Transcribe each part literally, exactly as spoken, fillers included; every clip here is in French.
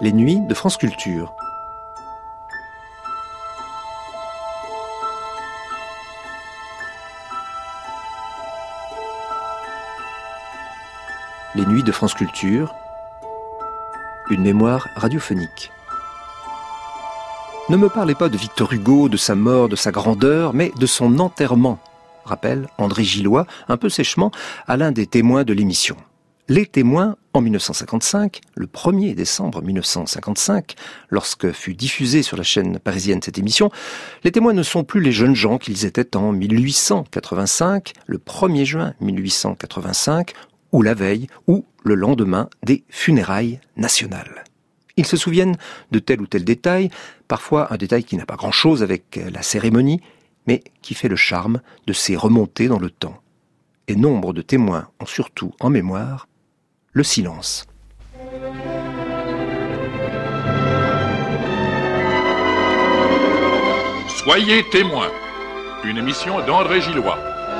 Les nuits de France Culture. Les nuits de France Culture, une mémoire radiophonique. Ne me parlez pas de Victor Hugo, de sa mort, de sa grandeur, mais de son enterrement, rappelle André Gillois, un peu sèchement, à l'un des témoins de l'émission. Les témoins, en mille neuf cent cinquante-cinq, le premier décembre mille neuf cent cinquante-cinq, lorsque fut diffusée sur la chaîne parisienne cette émission, les témoins ne sont plus les jeunes gens qu'ils étaient en mille huit cent quatre-vingt-cinq, le premier juin mille huit cent quatre-vingt-cinq, ou la veille, ou le lendemain des funérailles nationales. Ils se souviennent de tel ou tel détail, parfois un détail qui n'a pas grand-chose avec la cérémonie, mais qui fait le charme de ces remontées dans le temps. Et nombre de témoins ont surtout en mémoire le silence. Soyez témoins, une émission d'André Gillois.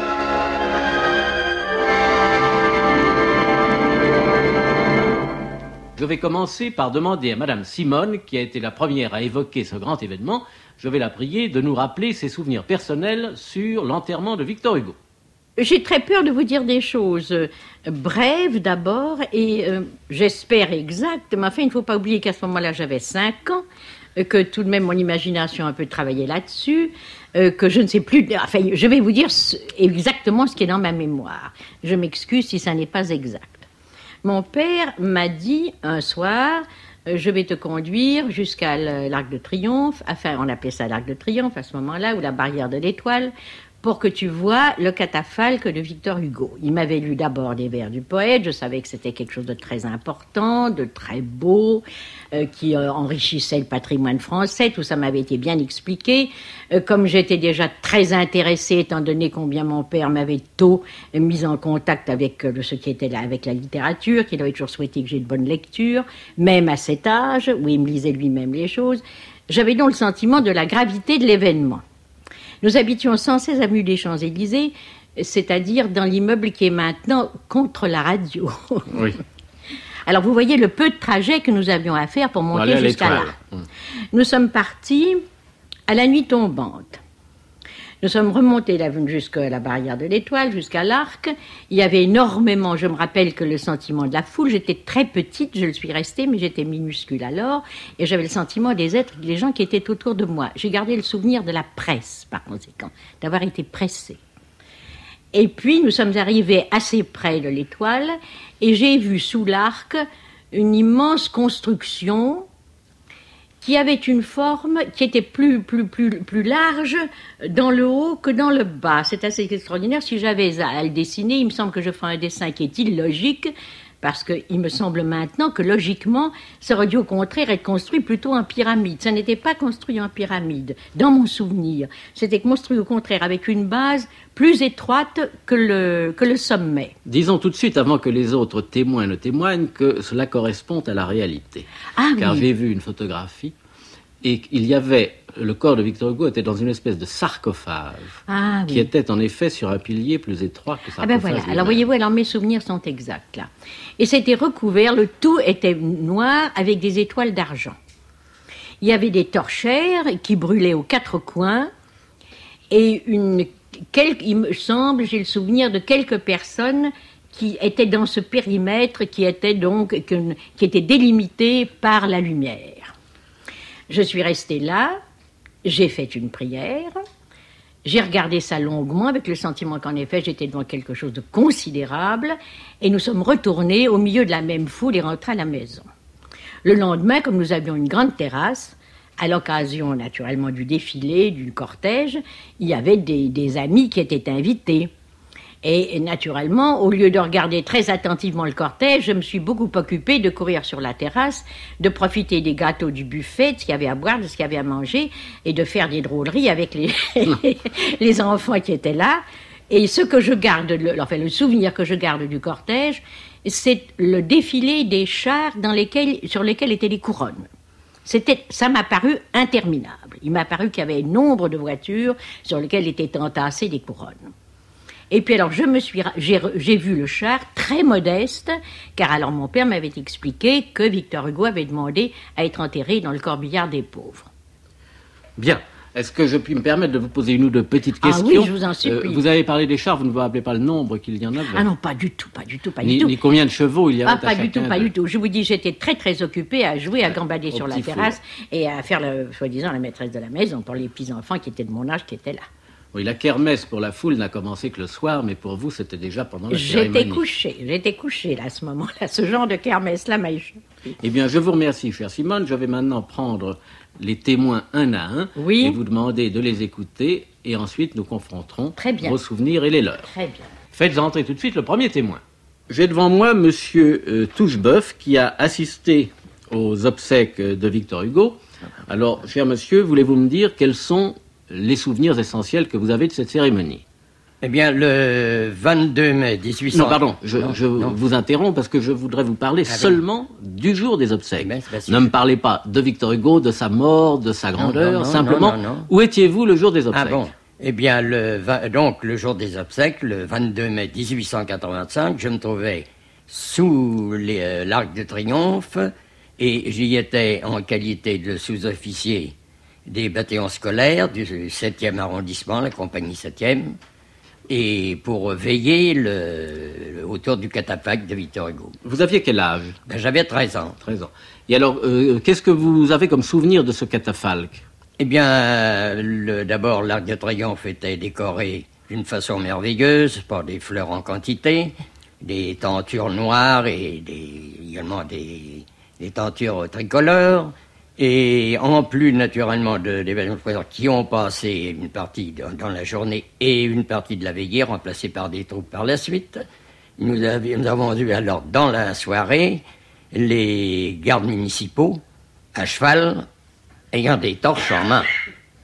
Je vais commencer par demander à Madame Simone, qui a été la première à évoquer ce grand événement, je vais la prier de nous rappeler ses souvenirs personnels sur l'enterrement de Victor Hugo. J'ai très peur de vous dire des choses euh, brèves d'abord et euh, j'espère exactes, mais enfin il ne faut pas oublier qu'à ce moment-là j'avais cinq ans, euh, que tout de même mon imagination a un peu travaillé là-dessus, euh, que je ne sais plus, enfin je vais vous dire ce, exactement ce qui est dans ma mémoire. Je m'excuse si ça n'est pas exact. Mon père m'a dit un soir, euh, je vais te conduire jusqu'à l'Arc de Triomphe, enfin on appelait ça l'Arc de Triomphe à ce moment-là, ou la barrière de l'Étoile, pour que tu vois le catafalque de Victor Hugo. Il m'avait lu d'abord des vers du poète, je savais que c'était quelque chose de très important, de très beau, euh, qui euh, enrichissait le patrimoine français, tout ça m'avait été bien expliqué. Euh, comme j'étais déjà très intéressée, étant donné combien mon père m'avait tôt euh, mis en contact avec euh, ce qui était là, avec la littérature, qu'il avait toujours souhaité que j'ai de bonnes lectures, même à cet âge, où il me lisait lui-même les choses, j'avais donc le sentiment de la gravité de l'événement. Nous habitions sans cesse avenue des Champs-Élysées, c'est-à-dire dans l'immeuble qui est maintenant contre la radio. Oui. Alors vous voyez le peu de trajet que nous avions à faire pour monter jusqu'à là. Hum. Nous sommes partis à la nuit tombante. Nous sommes remontés jusqu'à la barrière de l'Étoile, jusqu'à l'Arc. Il y avait énormément, je me rappelle que le sentiment de la foule, j'étais très petite, je le suis restée, mais j'étais minuscule alors, et j'avais le sentiment des êtres, des gens qui étaient autour de moi. J'ai gardé le souvenir de la presse, par conséquent, d'avoir été pressée. Et puis, nous sommes arrivés assez près de l'Étoile, et j'ai vu sous l'Arc une immense construction qui avait une forme qui était plus, plus, plus, plus large dans le haut que dans le bas. C'est assez extraordinaire. Si j'avais à le dessiner, il me semble que je ferais un dessin qui est illogique, parce qu'il me semble maintenant que, logiquement, ça aurait dû au contraire être construit plutôt en pyramide. Ça n'était pas construit en pyramide, dans mon souvenir. C'était construit au contraire avec une base plus étroite que le, que le sommet. Disons tout de suite, avant que les autres témoins ne témoignent, que cela correspond à la réalité. Ah, Car oui. j'ai vu une photographie, et il y avait, le corps de Victor Hugo était dans une espèce de sarcophage, ah, qui oui. était en effet sur un pilier plus étroit que le Ah ben sarcophage. voilà, alors voyez-vous, alors mes souvenirs sont exacts là. Et c'était recouvert, le tout était noir avec des étoiles d'argent. Il y avait des torchères qui brûlaient aux quatre coins et une, quelques, il me semble, j'ai le souvenir de quelques personnes qui étaient dans ce périmètre qui était donc, qui était délimité par la lumière. Je suis restée là, j'ai fait une prière, j'ai regardé ça longuement avec le sentiment qu'en effet j'étais devant quelque chose de considérable et nous sommes retournés au milieu de la même foule et rentrés à la maison. Le lendemain, comme nous avions une grande terrasse, à l'occasion naturellement du défilé, du cortège, il y avait des, des amis qui étaient invités. Et naturellement, au lieu de regarder très attentivement le cortège, je me suis beaucoup occupée de courir sur la terrasse, de profiter des gâteaux du buffet, de ce qu'il y avait à boire, de ce qu'il y avait à manger, et de faire des drôleries avec les, les enfants qui étaient là. Et ce que je garde, le, enfin le souvenir que je garde du cortège, c'est le défilé des chars dans lesquels, sur lesquels étaient les couronnes. C'était, ça m'a paru interminable. Il m'a paru qu'il y avait nombre de voitures sur lesquelles étaient entassées des couronnes. Et puis alors, je me suis, ra- j'ai, re- j'ai vu le char très modeste, car alors mon père m'avait expliqué que Victor Hugo avait demandé à être enterré dans le corbillard des pauvres. Bien. Est-ce que je puis me permettre de vous poser une ou deux petites Ah questions? oui, je vous en supplie. Euh, vous avez parlé des chars, vous ne vous rappelez pas le nombre qu'il y en avait? Ah non, pas du tout, pas du tout, pas ni, du tout. ni combien de chevaux il y avait Ah, à pas du chacun tout, pas de- du tout. Je vous dis, j'étais très, très occupée à jouer, à gambader Au sur la petit four. terrasse et à faire, le, soi-disant, la maîtresse de la maison pour les petits-enfants qui étaient de mon âge, qui étaient là. Oui, la kermesse pour la foule n'a commencé que le soir, mais pour vous, c'était déjà pendant la J'étais cérémonie. couchée, j'étais couchée, là, à ce moment-là. Ce genre de kermesse-là m'a échappé. Eh bien, je vous remercie, chère Simone. Je vais maintenant prendre les témoins un à un Oui. et vous demander de les écouter, et ensuite nous confronterons Très bien. vos souvenirs et les leurs. Très bien. Faites entrer tout de suite le premier témoin. J'ai devant moi Monsieur euh, Toucheboeuf, qui a assisté aux obsèques de Victor Hugo. Alors, cher monsieur, voulez-vous me dire quels sont les souvenirs essentiels que vous avez de cette cérémonie? Eh bien, le vingt-deux mai mille huit cents... Non, pardon, je, Non, je non. vous interromps parce que je voudrais vous parler Ah, oui. seulement du jour des obsèques. Eh ben, c'est facile. Ne me parlez pas de Victor Hugo, de sa mort, de sa grandeur, non, non, simplement, non, non, non. où étiez-vous le jour des obsèques? Ah bon. Eh bien, le vingt donc, le jour des obsèques, le vingt-deux mai mille huit cent quatre-vingt-cinq, je me trouvais sous les, euh, l'Arc de Triomphe et j'y étais en qualité de sous-officier des bataillons scolaires du septième arrondissement, la compagnie septième, et pour veiller le, autour du catafalque de Victor Hugo. Vous aviez quel âge? Ben, j'avais treize ans. treize ans. Et alors, euh, qu'est-ce que vous avez comme souvenir de ce catafalque? Eh bien, le- d'abord, l'Arc de Triomphe était décoré d'une façon merveilleuse, par des fleurs en quantité, des tentures noires et des, également des, des tentures tricolores. Et en plus, naturellement, de, des bataillons qui ont passé une partie dans, dans la journée et une partie de la veillée, remplacée par des troupes par la suite, nous, avions, nous avons vu alors, dans la soirée, les gardes municipaux, à cheval, ayant des torches en main.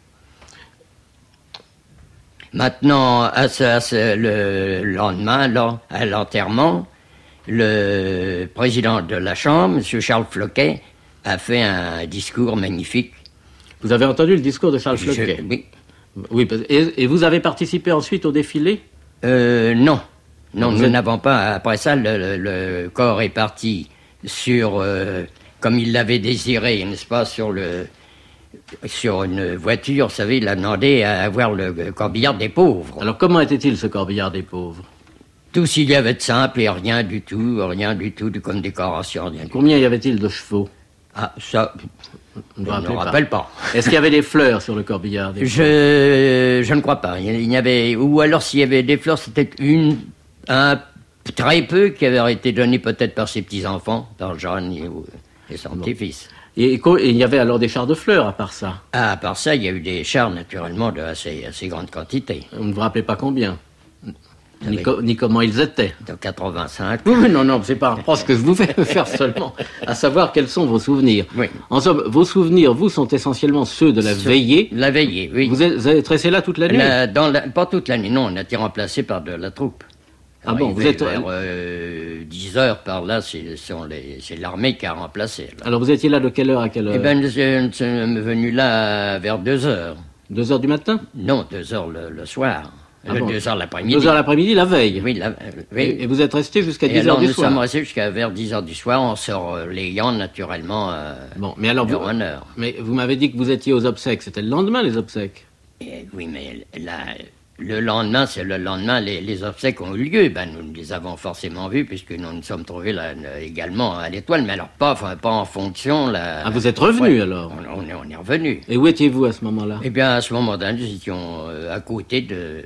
Maintenant, à ce, à ce- le lendemain, là, à l'enterrement, le président de la Chambre, M. Charles Floquet, a fait un discours magnifique. Vous avez entendu le discours de Charles Je- Floquet? oui. Oui, parce- et, et vous avez participé ensuite au défilé? Euh, non. Non, Vous nous êtes- n'avons pas. Après ça, le, le- le corps est parti sur, euh, comme il l'avait désiré, n'est-ce pas, sur le, sur une voiture. Vous savez, il a demandé à avoir le corbillard des pauvres. Alors, comment était-il ce corbillard des pauvres? Tout s'il y avait de simple et rien du tout, rien du tout de comme décoration, rien du tout. Combien y avait-il de chevaux? Ah, ça, Je ne je me ne me rappelle pas. rappelle pas. Est-ce qu'il y avait des fleurs sur le corbillard des pauvres? Je, je ne crois pas. Il y- il y avait, ou alors s'il y avait des fleurs, c'était une, un très peu qui avait été donné peut-être par ses petits-enfants, par Jeanne et, ou- et son petit-fils. Et, et co- et il y avait alors des chars de fleurs à part ça? Ah, à part ça, il y a eu des chars, naturellement, de assez, assez grande quantité. Vous ne vous rappelez pas combien? Ni, oui. co- ni comment ils étaient? De quatre-vingt-cinq. Oui, oui, non, non, c'est pas un reproche que je vous fais faire seulement, à savoir quels sont vos souvenirs. Oui. En somme, vos souvenirs, vous, sont essentiellement ceux de la Sur- veillée. La veillée, oui. Vous êtes, vous êtes resté là toute la nuit? La- dans la- pas toute l'année, non, on a été remplacé par de la troupe. Ah bon, vous êtes- Vers euh, dix heures par là, c'est sont les- c'est l'armée qui a remplacé. Là. Alors vous étiez là de quelle heure à quelle heure? Eh bien, nous nous sommes venus là vers deux heures. Deux heures du matin? Non, deux heures le, le soir. Ah Euh, bon. deux heures l'après-midi. Deux heures l'après-midi, la veille? Oui, la- euh, oui. Et, et vous êtes resté jusqu'à Et dix alors, heures du nous soir? sommes restés jusqu'à vers dix heures du soir, en se relayant naturellement euh, Bon, mais alors vous, durant une heure. mais vous m'avez dit que vous étiez aux obsèques. C'était le lendemain, les obsèques? Et oui, mais la- le lendemain, c'est le lendemain, les, les obsèques ont eu lieu. Ben, nous les avons forcément vus, puisque nous nous sommes trouvés là, euh, également à l'Étoile, mais alors pas, enfin, pas en fonction. Là, Ah, vous êtes revenus, Ouais, alors? on, on est, on est revenus. Et où étiez-vous à ce moment-là? Eh bien, à ce moment-là, nous étions euh, à côté de, de-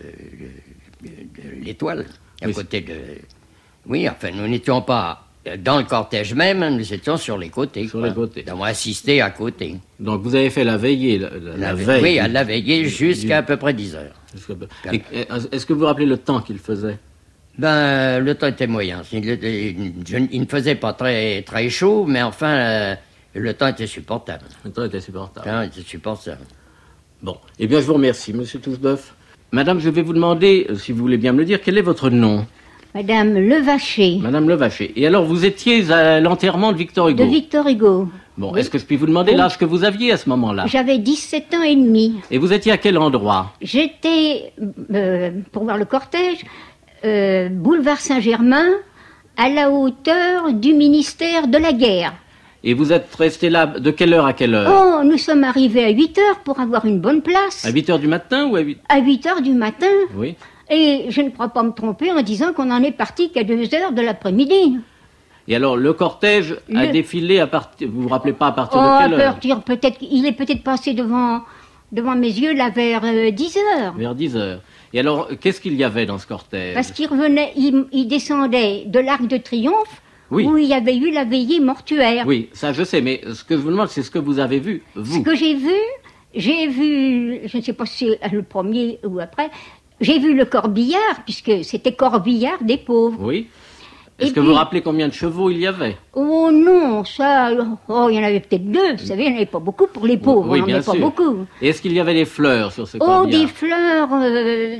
de l'Étoile. À Oui. côté de... Oui, enfin, nous n'étions pas dans le cortège même, nous étions sur les côtés. Sur quoi. les côtés. Nous avons assisté à côté. Donc vous avez fait la veillée, la, la- la ve- veille? Oui, à la veillée du- jusqu'à à du- peu près dix heures. jusqu'à peu- Et- et- Est-ce que vous vous rappelez le temps qu'il faisait? Ben, le temps était moyen. Il, était- je- il ne faisait pas très, très chaud, mais enfin, euh, le temps était supportable. Le temps était Le supportable. temps était supportable. Bon, eh bien je vous remercie, monsieur Toucheboeuf. Madame, je vais vous demander, euh, si vous voulez bien me le dire, quel est votre nom? Madame Levaché, Madame Levaché. Et alors, vous étiez à l'enterrement de Victor Hugo? de Victor Hugo. Bon, Oui. est-ce que je puis vous demander Oui. l'âge que vous aviez à ce moment-là? J'avais dix-sept ans et demi. Et vous étiez à quel endroit? J'étais, euh, pour voir le cortège, euh, boulevard Saint-Germain, à la hauteur du ministère de la Guerre. Et vous êtes resté là de quelle heure à quelle heure? Oh, nous sommes arrivés à huit heures pour avoir une bonne place. À huit heures du matin ou à huit? À huit heures du matin. Oui. Et je ne crois pas me tromper en disant qu'on en est parti qu'à deux heures de l'après-midi. Et alors, le cortège a Le- défilé à partir... Vous vous rappelez pas à partir Oh, de à quelle heure? partir peut-être, il est peut-être passé devant, devant mes yeux là vers euh, dix heures. Vers dix heures. Et alors, qu'est-ce qu'il y avait dans ce cortège? Parce qu'il revenait, il, il descendait de l'Arc de Triomphe, Oui. où il y avait eu la veillée mortuaire. Oui, ça je sais, mais ce que je vous demande, c'est ce que vous avez vu, Ce vous. que j'ai vu, j'ai vu, je ne sais pas si c'est le premier ou après, j'ai vu le corbillard, puisque c'était corbillard des pauvres. Oui. Est-ce Et que puis- vous vous rappelez combien de chevaux il y avait? Oh non, ça, oh, il y en avait peut-être deux, vous savez, il n'y en avait pas beaucoup pour les pauvres, Oui, il n'y en bien avait pas sûr. beaucoup. Et est-ce qu'il y avait des fleurs sur ce Oh, corbillard? des fleurs euh,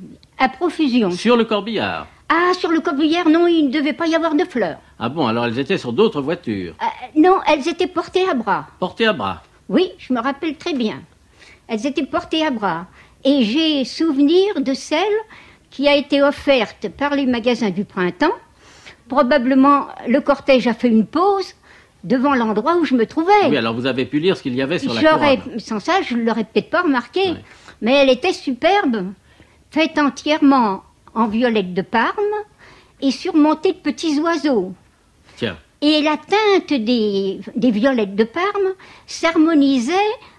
à profusion. Sur le corbillard? Ah, sur le corbillard, non, il ne devait pas y avoir de fleurs. Ah bon, alors elles étaient sur d'autres voitures, Euh, non, elles étaient portées à bras. portées à bras. Oui, je me rappelle très bien. Elles étaient portées à bras. Et j'ai souvenir de celle qui a été offerte par les magasins du printemps. Probablement, le cortège a fait une pause devant l'endroit où je me trouvais. Oui, alors vous avez pu lire ce qu'il y avait sur la J'aurais, couronne. sans ça, je ne l'aurais peut-être pas remarqué. Ouais. Mais elle était superbe, faite entièrement en violette de Parme et surmontée de petits oiseaux. Tiens, Et la teinte des, des violettes de Parme s'harmonisait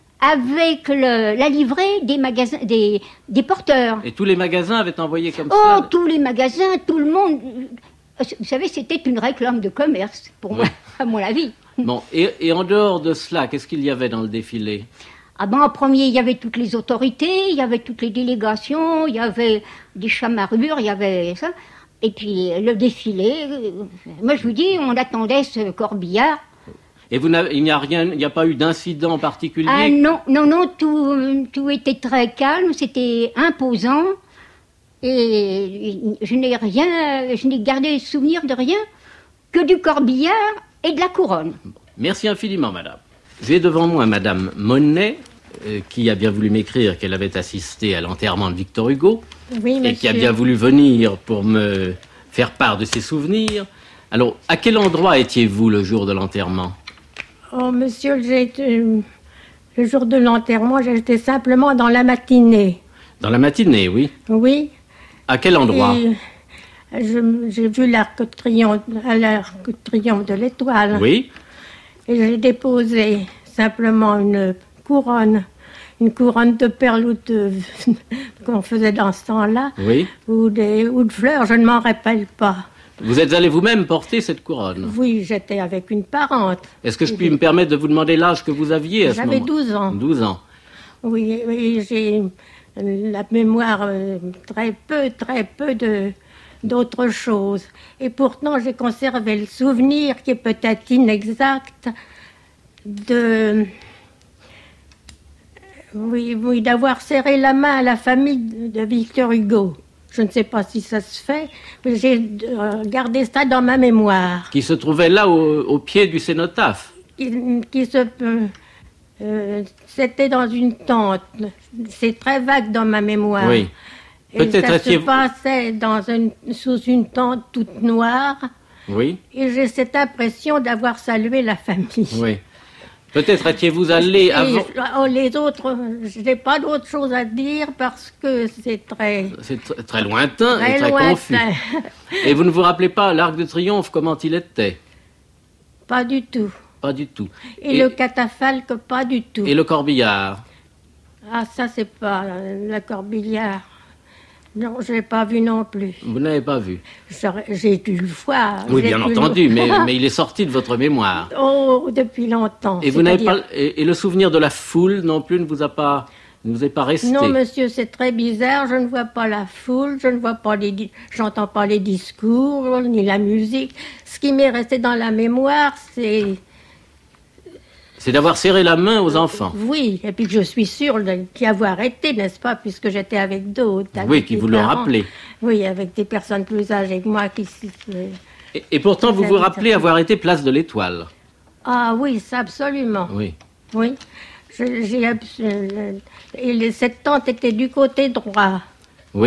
avec le- la livrée des magasins, des, des porteurs. et tous les magasins avaient envoyé comme Oh, ça. tous les magasins, tout le monde. Vous savez, c'était une réclame de commerce, pour Oui. moi, à mon avis. Bon, et, et en dehors de cela, qu'est-ce qu'il y avait dans le défilé? Ah ben, en premier, il y avait toutes les autorités, il y avait toutes les délégations, il y avait des chamarrures, il y avait ça. Et puis, le défilé, euh, moi, je vous dis, on attendait ce corbillard. Et vous n'avez, il n'y a rien, il n'y a pas eu d'incident particulier? Ah non, non, non, tout, tout était très calme, c'était imposant. Et je n'ai rien, je n'ai gardé souvenir de rien que du corbillard et de la couronne. Merci infiniment, madame. J'ai devant moi madame Monet, euh, qui a bien voulu m'écrire qu'elle avait assisté à l'enterrement de Victor Hugo, Oui, et qui a monsieur. bien voulu venir pour me faire part de ses souvenirs. Alors, à quel endroit étiez-vous le jour de l'enterrement? Oh, monsieur, j'ai été- le jour de l'enterrement, j'étais simplement dans la matinée. Dans la matinée, oui. Oui. À quel endroit? Et je- j'ai vu l'arc de triomphe, à l'arc de triomphe de l'Étoile. Oui. Et j'ai déposé simplement une couronne, une couronne de perles ou de qu'on faisait dans ce temps-là, Oui. ou, des, ou de fleurs, je ne m'en rappelle pas. Vous êtes allé vous-même porter cette couronne. Oui, j'étais avec une parente. Est-ce que je puis me permettre de vous demander l'âge que vous aviez à ce moment? J'avais douze ans. douze ans. Oui, oui, j'ai la mémoire euh, très peu, très peu de d'autres choses. Et pourtant, j'ai conservé le souvenir, qui est peut-être inexact, de... Oui, oui, d'avoir serré la main à la famille de Victor Hugo. Je ne sais pas si ça se fait, mais j'ai euh, gardé ça dans ma mémoire. Qui se trouvait là au, au pied du cénotaphe. Qui, qui se... euh, euh, c'était dans une tente. C'est très vague dans ma mémoire. Oui. Et Peut-être ça se étiez-vous- passait dans une, sous une tente toute noire. Oui. Et j'ai cette impression d'avoir salué la famille. Oui. Peut-être étiez-vous allé Et avant... oh, les autres, je n'ai pas d'autre chose à dire parce que c'est très, C'est tr- très lointain très et très lointain. confus. Et vous ne vous rappelez pas l'Arc de Triomphe, comment il était? Pas du tout. Pas du tout. Et, le catafalque, pas du tout. et le corbillard? Ah, ça, c'est pas euh, la corbillard. Non, je l'ai pas vu non plus. Vous n'avez pas vu? J'aurais- J'ai dû le voir. Oui, j'ai bien pu le- entendu, mais, mais il est sorti de votre mémoire. Oh, depuis longtemps. Et vous n'avez c'est-à-dire- pas et, et le souvenir de la foule non plus ne vous a pas ne vous est pas resté? Non, monsieur, c'est très bizarre. Je ne vois pas la foule, je ne vois pas les, di- j'entends pas les discours ni la musique. Ce qui m'est resté dans la mémoire, c'est C'est d'avoir serré la main aux enfants. oui, et puis je suis sûre de- d'y avoir été, n'est-ce pas, puisque j'étais avec d'autres. avec Oui, qui des vous l'ont parents. rappelé. Oui, avec des personnes plus âgées que moi qui. euh, Et, et pourtant, vous Vous vous avez rappelez ça. avoir été place de l'Étoile. Ah oui, ça absolument. Oui. Oui. Je- j'ai abs- euh, et les- cette tente était du côté droit. Oui.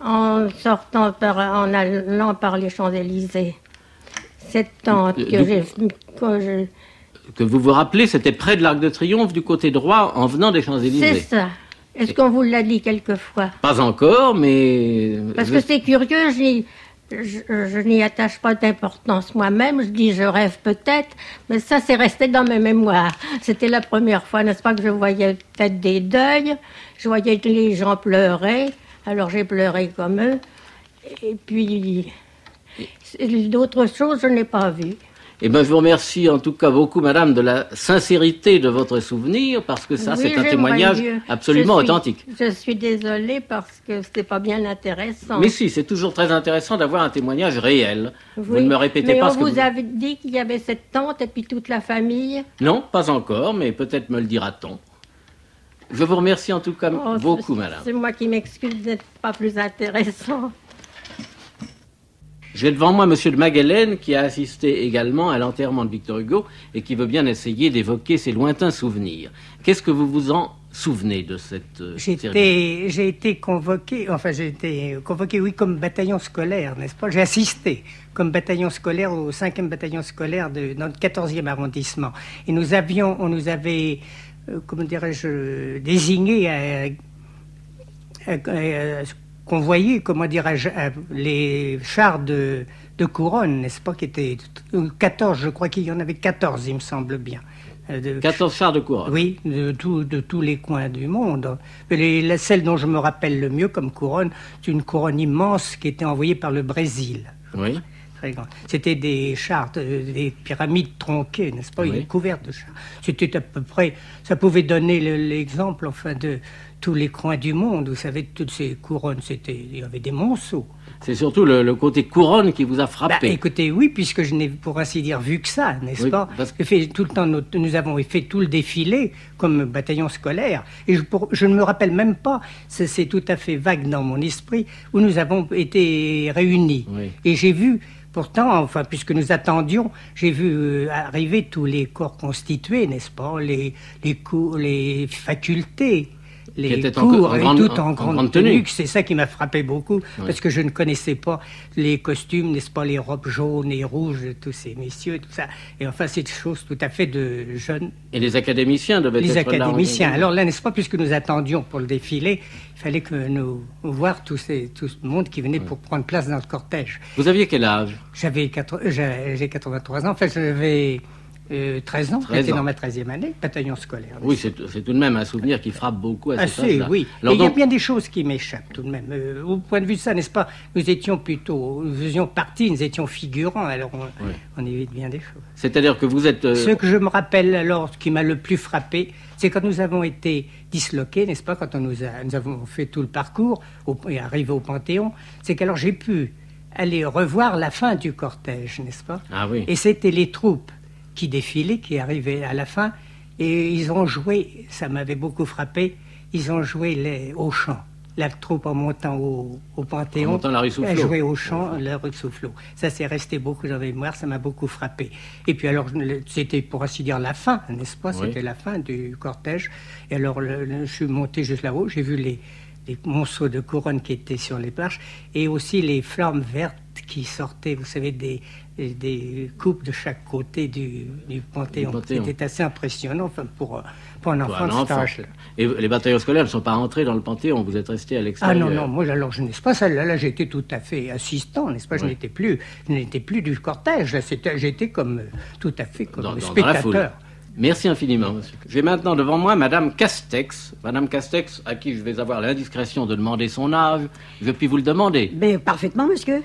En sortant par, en allant par les Champs-Élysées. Cette tente que Du- j'ai... que je- Que vous vous rappelez, c'était près de l'Arc de Triomphe, du côté droit, en venant des Champs-Élysées. C'est ça. Est-ce qu'on vous l'a dit quelquefois? Pas encore, mais... Parce que c'est curieux, je n'y, je, je n'y attache pas d'importance moi-même. Je dis, je rêve peut-être, mais ça, c'est resté dans mes mémoires. C'était la première fois, n'est-ce pas, que je voyais peut-être des deuils. Je voyais que les gens pleuraient, alors j'ai pleuré comme eux. Et puis, d'autres choses, je n'ai pas vu. Eh bien, je vous remercie en tout cas beaucoup, madame, de la sincérité de votre souvenir, parce que ça, Oui, c'est un j'aimerais témoignage mieux. absolument Je suis- authentique. Je suis désolée parce que c'était pas bien intéressant. Mais si, c'est toujours très intéressant d'avoir un témoignage réel. Vous Oui, ne me répétez mais pas on ce que vous vous... avait dit qu'il y avait cette tante et puis toute la famille. Non, pas encore, mais peut-être me le dira-t-on. Je vous remercie en tout cas Oh, beaucoup, c'est- madame. C'est moi qui m'excuse d'être pas plus intéressant. J'ai devant moi Monsieur de Maguelène, qui a assisté également à l'enterrement de Victor Hugo et qui veut bien essayer d'évoquer ses lointains souvenirs. Qu'est-ce que vous vous en souvenez de cette euh, J'ai cérémonie été, j'ai été convoqué, enfin j'ai été convoqué, oui, comme bataillon scolaire, n'est-ce pas? J'ai assisté comme bataillon scolaire au cinquième bataillon scolaire de, dans le quatorzième arrondissement. Et nous avions, on nous avait, euh, comment dirais-je, désigné à, à- à- convoyer, comment dirais-je, à les chars de, de couronne, n'est-ce pas, qui étaient quatorze, je crois qu'il y en avait quatorze, il me semble bien. Euh, de- quatorze chars de couronne. Oui, de, tout- de tous les coins du monde. Mais les- la- celle dont je me rappelle le mieux comme couronne, c'est une couronne immense qui était envoyée par le Brésil. Oui. Très grand. C'était des chars, de- des pyramides tronquées, n'est-ce pas, Oui. couvertes de chars. C'était à peu près, ça pouvait donner le- l'exemple, enfin, de tous les coins du monde. Vous savez, toutes ces couronnes, c'était, il y avait des monceaux. C'est surtout le, le côté couronne qui vous a Bah, frappé. écoutez, oui, puisque je n'ai pour ainsi dire vu que ça, n'est-ce Oui, pas? parce que- J'ai fait tout le temps, notre- nous avons fait tout le défilé comme bataillon scolaire, et je, pour- je ne me rappelle même pas, c'est c'est tout à fait vague dans mon esprit, où nous avons été réunis. Oui. Et j'ai vu, pourtant, enfin, puisque nous attendions, j'ai vu euh, arriver tous les corps constitués, n'est-ce pas? Les, les, cours, les facultés. Les étaient en- cours, en et grande- tout en- en, en grande, grande tenue. tenue. C'est ça qui m'a frappé beaucoup, parce que je ne connaissais pas les costumes, n'est-ce pas, les robes jaunes et rouges de tous ces messieurs, tout ça. Et enfin, c'est des choses tout à fait de jeunes, Et les académiciens devaient les être là. académiciens. Alors là, n'est-ce pas, puisque nous attendions pour le défilé, il fallait que nous voir tous ces, tout ce monde qui venait pour prendre place dans le cortège. Vous aviez quel âge? J'avais quatre- euh, j'ai j'ai quatre-vingt-trois ans, enfin, j'avais euh, treize ans, treize j'étais ans. dans ma treizième année, bataillon scolaire. Oui, c'est c'est tout de même un souvenir qui frappe beaucoup à cet Assez, âge-là. oui. Alors Et il y a donc, bien des choses qui m'échappent tout de même. Euh, au point de vue de ça, n'est-ce pas, nous étions plutôt, nous faisions partie, nous étions figurants, alors on, Oui. on évite bien des choses. c'est-à-dire que vous êtes... euh, Ce que je me rappelle alors, ce qui m'a le plus frappé, c'est quand nous avons été disloqués, n'est-ce pas, quand on nous, a, nous avons fait tout le parcours au, et arrivé au Panthéon, c'est qu'alors j'ai pu aller revoir la fin du cortège, n'est-ce pas? Ah oui. Et c'était les troupes qui défilaient, qui arrivaient à la fin, et ils ont joué, ça m'avait beaucoup frappé, ils ont joué les, au chant. La troupe en montant au, au Panthéon En montant la rue Soufflot. a joué au chant la rue Soufflot. Ça s'est resté beaucoup dans la mémoire, ça m'a beaucoup frappé. Et puis alors, le- c'était pour ainsi dire la fin, n'est-ce pas? Oui. C'était la fin du cortège. Et alors, le- le- je suis monté juste là-haut, j'ai vu les, les monceaux de couronne qui étaient sur les marches, et aussi les flammes vertes qui sortaient, vous savez, des, des- des coupes de chaque côté du, du Panthéon. Du Panthéon. C'était assez impressionnant, enfin, pour, euh, pour un pour enfant un de cet enfant. âge-là. Et les bataillons scolaires ne sont pas entrés dans le Panthéon, vous êtes restés à Ah l'extérieur. non, non, moi alors je n'est-ce pas ça, là, là j'étais tout à fait assistant, n'est-ce pas, je Oui. n'étais plus, je n'étais plus du cortège, là, c'était- j'étais comme, euh, tout à fait comme Dans- dans- dans la spectateur. foule. Merci infiniment, monsieur. J'ai maintenant devant moi Madame Castex. Madame Castex, à qui je vais avoir l'indiscrétion de demander son âge. Je puis vous le demander. Mais parfaitement, monsieur.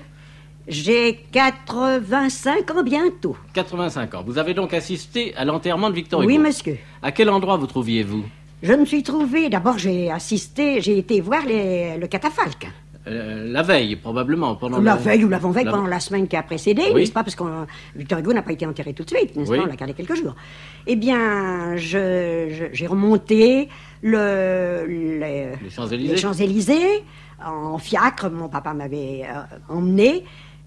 J'ai quatre-vingt-cinq ans bientôt. quatre-vingt-cinq ans. Vous avez donc assisté à l'enterrement de Victor Hugo. Oui, monsieur. À quel endroit vous trouviez-vous? Je me suis trouvé, d'abord j'ai assisté, j'ai été voir les- le catafalque. Euh, La veille, probablement. Pendant La le- veille ou l'avant-veille, la- pendant la semaine qui a précédé, Oui. n'est-ce pas? Parce que Victor Hugo n'a pas été enterré tout de suite, n'est-ce Oui. pas? On l'a gardé quelques jours. Eh bien, je- je- j'ai remonté le, les, Les Champs-Élysées. les Champs-Élysées en fiacre, mon papa m'avait euh, emmené.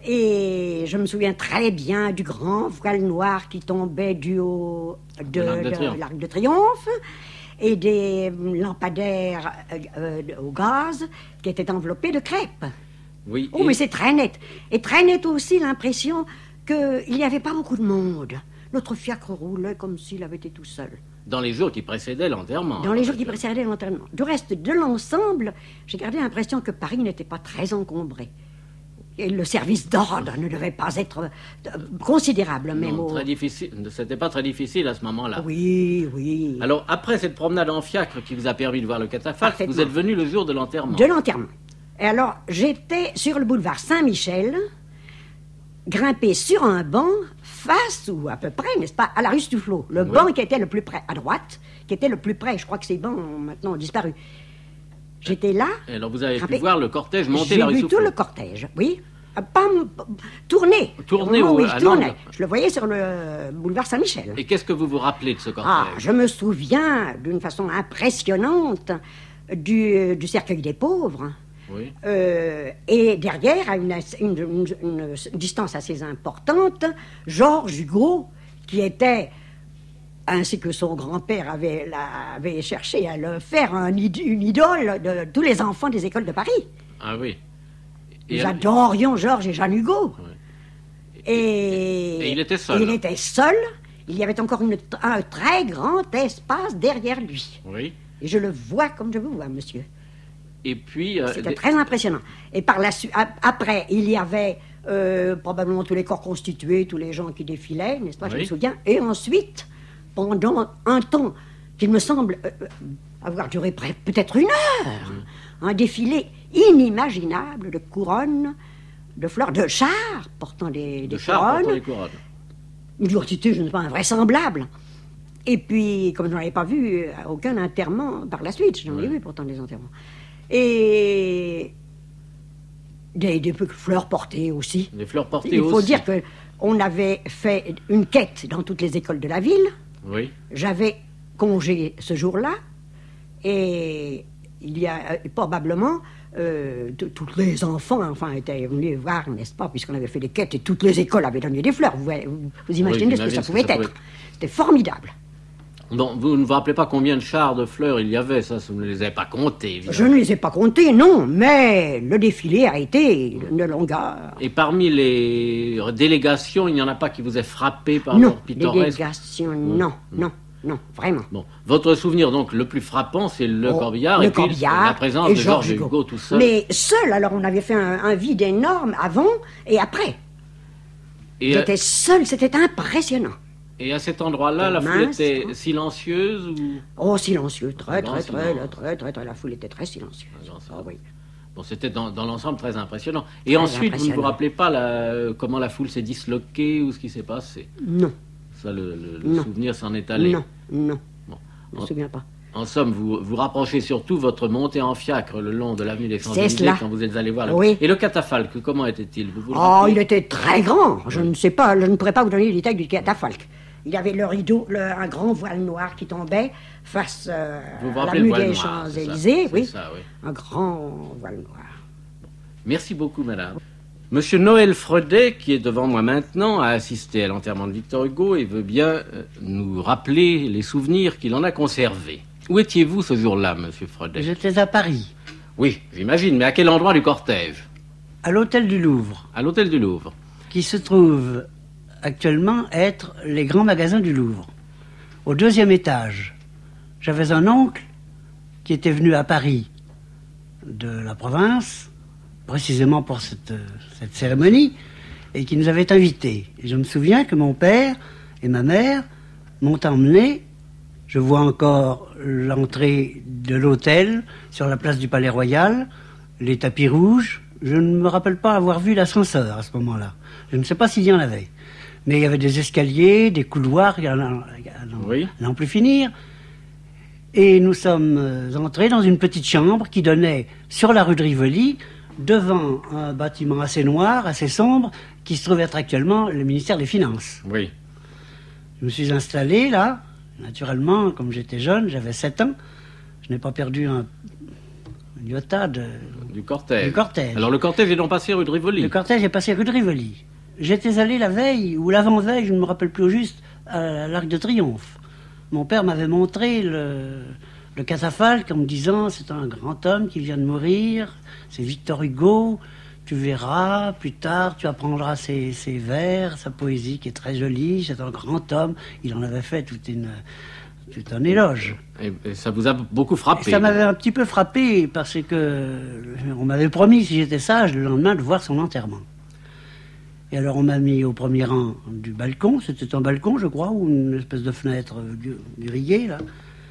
Et je me souviens très bien du grand voile noir qui tombait du haut de, De l'Arc de de Triomphe. l'Arc de Triomphe. et des lampadaires euh, euh, au gaz qui étaient enveloppés de crêpes. Oui. Oh, et... mais c'est très net. Et très net aussi l'impression qu'il n'y avait pas beaucoup de monde. Notre fiacre roulait comme s'il avait été tout seul. Dans les jours qui précédaient l'enterrement. Dans les jours qui précédaient l'enterrement. Du reste, de l'ensemble, j'ai gardé l'impression que Paris n'était pas très encombré. Et le service d'ordre ne devait pas être euh, considérable, même Non, au... très difficile. C'était pas très difficile à ce moment-là. Oui, oui. Alors, après cette promenade en fiacre qui vous a permis de voir le catafalque, vous êtes venu le jour de l'enterrement. De l'enterrement. Et alors, j'étais sur le boulevard Saint-Michel, grimpé sur un banc, face ou à peu près, n'est-ce pas, à la rue Stuflot. Le Oui. banc qui était le plus près, à droite, qui était le plus près. Je crois que ces bancs ont maintenant disparu. J'étais là. Et alors, vous avez grimpé. pu voir le cortège monter J'ai la rue vu Soufflot. tout le cortège, oui. Euh, Pas m- tourner. Tourner Au moment au- où je à tournais. l'angle. Je le voyais sur le boulevard Saint-Michel. Et qu'est-ce que vous vous rappelez de ce cortège? Ah, je me souviens d'une façon impressionnante du, du cercueil des pauvres. Oui. Euh, et derrière, à une, une- une- une distance assez importante, Georges Hugo, qui était, ainsi que son grand-père avait, la- avait cherché à le faire, un id- une idole de tous les enfants des écoles de Paris. Ah oui. Nous adorions Georges et Jean Hugo. Et, Et il était seul. Il était seul. Il y avait encore une- un très grand espace derrière lui. Oui. Et je le vois comme je vous vois, monsieur. Et puis... euh, C'était des- très impressionnant. Et par la suite, après, il y avait euh, probablement tous les corps constitués, tous les gens qui défilaient, n'est-ce pas, je Oui. me souviens. Et ensuite, pendant un temps qu'il me semble euh, euh, avoir duré près- peut-être une heure, un défilé inimaginable de couronnes, de fleurs, de chars portant des, des de chars couronnes, portant les couronnes. une quantité, je ne sais pas, invraisemblable. Et puis, comme je n'en avais pas vu euh, aucun enterrement par la suite, j'en ai Ouais. vu pourtant des enterrements. Et des, des fleurs portées aussi. Des fleurs portées Il faut aussi. dire que on avait fait une quête dans toutes les écoles de la ville. Oui. J'avais congé ce jour-là. Et il y a euh, probablement euh, t- tous les enfants enfin, étaient venus voir, n'est-ce pas, puisqu'on avait fait des quêtes et toutes les écoles avaient donné des fleurs. Vous, vous, vous imaginez ce que j'imagine ça ce que pouvait ça être. pouvait- C'était formidable. Bon, vous ne vous rappelez pas combien de chars de fleurs il y avait, ça, vous ne les avez pas comptés, évidemment. Je ne les ai pas comptés, non, mais le défilé a été de longueur. Et parmi les délégations, il n'y en a pas qui vous ait frappé par Non, leur pittoresque? délégation, non, non, non, vraiment. Bon, votre souvenir, donc, le plus frappant, c'est le Oh, corbillard le et puis corbillard la présence et de Georges Georges Hugo, Hugo. tout seul. Mais seul, alors on avait fait un, un vide énorme avant et après. Et, euh, J'étais seul, c'était impressionnant. et à cet endroit-là, la foule Mince, était hein. silencieuse ou... Oh, silencieux, très, Un grand très, très, silence. très, très, très, la foule était très silencieuse. Un grand silence. Ah oui. Bon, c'était dans, dans l'ensemble très impressionnant. Et Très ensuite, vous ne vous impressionnant. rappelez pas la- comment la foule s'est disloquée ou ce qui s'est passé? Non, Ça, le, le- le Non. souvenir s'en est allé. non, non, Bon. je ne En, me souviens pas. en somme, vous vous rapprochez surtout votre montée en fiacre le long de l'avenue des C'est Champs-Élysées cela. quand vous êtes allé voir le... Oui. Et le catafalque, comment était-il? Vous vous le Oh, rappelez? il était très grand. Je ne sais pas, je ne pourrais pas vous donner les détails du catafalque. Il y avait le rideau, le- un grand voile noir qui tombait face euh, Vous vous à rappelez le l'avenue voile des noir, c'est ça, Champs-Élysées, c'est oui. ça, oui. Un grand voile noir. Merci beaucoup, madame. Monsieur Noël Fredet, qui est devant moi maintenant, a assisté à l'enterrement de Victor Hugo et veut bien euh, nous rappeler les souvenirs qu'il en a conservés. Où étiez-vous ce jour-là, monsieur Fredet? J'étais à Paris, Oui, j'imagine, mais à quel endroit du cortège? à l'hôtel du Louvre, À l'hôtel du Louvre. qui se trouve actuellement être les grands magasins du Louvre. Au deuxième étage, j'avais un oncle qui était venu à Paris de la province, précisément pour cette, euh, cette cérémonie, et qui nous avait invités. Et je me souviens que mon père et ma mère m'ont emmené. Je vois encore l'entrée de l'hôtel sur la place du Palais Royal, les tapis rouges. Je ne me rappelle pas avoir vu l'ascenseur à ce moment-là. Je ne sais pas s'il y en avait. Mais il y avait des escaliers, des couloirs, à n'en Oui. à n'en plus finir. Et nous sommes euh, entrés dans une petite chambre qui donnait sur la rue de Rivoli, devant un bâtiment assez noir, assez sombre, qui se trouve être actuellement le ministère des Finances. Oui. Je me suis installé là, naturellement, comme j'étais jeune, j'avais sept ans, je n'ai pas perdu un, un iota de... Du cortège. Du cortège. Alors le cortège est donc passé rue de Rivoli. Le cortège est passé rue de Rivoli. J'étais allé la veille, ou l'avant-veille, je ne me rappelle plus au juste, à l'Arc de Triomphe. mon père m'avait montré le, le catafalque en me disant, c'est un grand homme qui vient de mourir, c'est Victor Hugo, tu verras, plus tard, tu apprendras ses, ses vers, sa poésie qui est très jolie, c'est un grand homme. Il en avait fait toute une, tout un éloge. Et, et ça vous a beaucoup frappé? Et ça m'avait un petit peu frappé parce que on m'avait promis, si j'étais sage, le lendemain de voir son enterrement. Et alors on m'a mis au premier rang du balcon, c'était un balcon je crois, ou une espèce de fenêtre grillée là.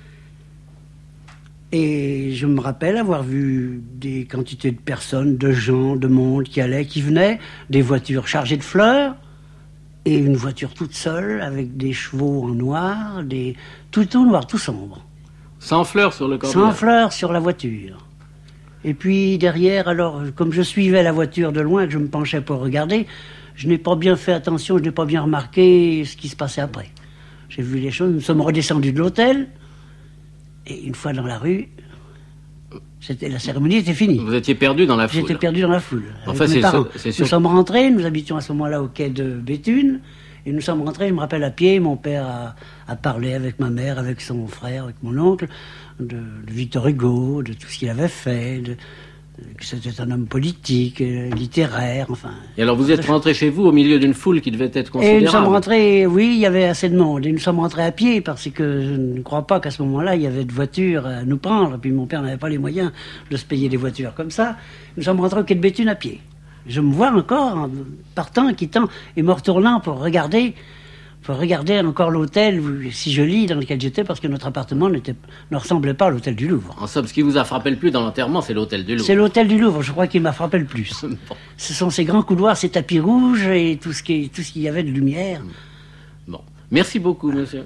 Et je me rappelle avoir vu des quantités de personnes, de gens, de monde qui allaient, qui venaient, des voitures chargées de fleurs, et une voiture toute seule avec des chevaux en noir, des... tout, tout noir, tout sombre. Sans fleurs sur le corbillard? Sans fleurs sur la voiture. Et puis derrière, alors, comme je suivais la voiture de loin, que je me penchais pour regarder, je n'ai pas bien fait attention, je n'ai pas bien remarqué ce qui se passait après. J'ai vu les choses, nous sommes redescendus de l'hôtel, et une fois dans la rue, c'était, la cérémonie était finie. Vous étiez perdu dans la foule? J'étais perdu dans la foule. Enfin, c'est sûr, c'est sûr. Nous sommes rentrés, nous habitions à ce moment-là au quai de Béthune, et nous sommes rentrés, je me rappelle, à pied, mon père a, a parlé avec ma mère, avec son frère, avec mon oncle, de, de Victor Hugo, de tout ce qu'il avait fait, de, que c'était un homme politique, euh, littéraire, enfin... Et alors vous êtes rentré chez vous au milieu d'une foule qui devait être considérable? Et nous sommes rentrés, oui, il y avait assez de monde, et nous sommes rentrés à pied, parce que je ne crois pas qu'à ce moment-là, il y avait de voitures à nous prendre, et puis mon père n'avait pas les moyens de se payer des voitures comme ça. Nous sommes rentrés au quai de Béthune à pied. Je me vois encore, en partant, quittant, et me retournant pour regarder... pour regarder encore l'hôtel si joli dans lequel j'étais, parce que notre appartement n'était, ne ressemblait pas à l'hôtel du Louvre. En somme, ce qui vous a frappé le plus dans l'enterrement, c'est l'hôtel du Louvre. C'est l'hôtel du Louvre, je crois qu'il m'a frappé le plus. Bon. Ce sont ces grands couloirs, ces tapis rouges et tout ce, qui, tout ce qu'il y avait de lumière. Bon. Merci beaucoup, monsieur.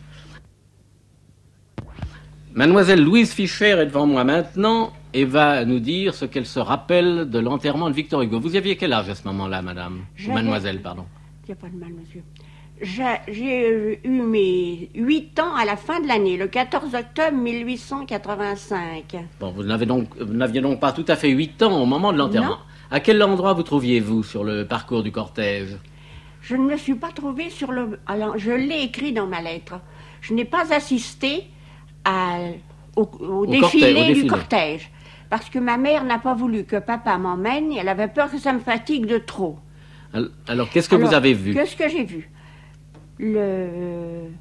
Mademoiselle Louise Fischer est devant moi maintenant et va nous dire ce qu'elle se rappelle de l'enterrement de Victor Hugo. Vous aviez quel âge à ce moment-là, madame? J'avais... Mademoiselle, pardon. Il n'y a pas de mal, monsieur. J'ai eu mes huit ans à la fin de l'année, le quatorze octobre mille huit cent quatre-vingt-cinq. Bon, vous n'aviez donc, donc pas tout à fait huit ans au moment de l'enterrement. À quel endroit vous trouviez-vous sur le parcours du cortège? Je ne me suis pas trouvée sur le... Alors, je l'ai écrit dans ma lettre. Je n'ai pas assisté à, au, au, au, défilé cortège, au défilé du cortège. Parce que ma mère n'a pas voulu que papa m'emmène. Elle avait peur que ça me fatigue de trop. Alors, alors qu'est-ce que alors, vous avez vu? Qu'est-ce que j'ai vu? Le...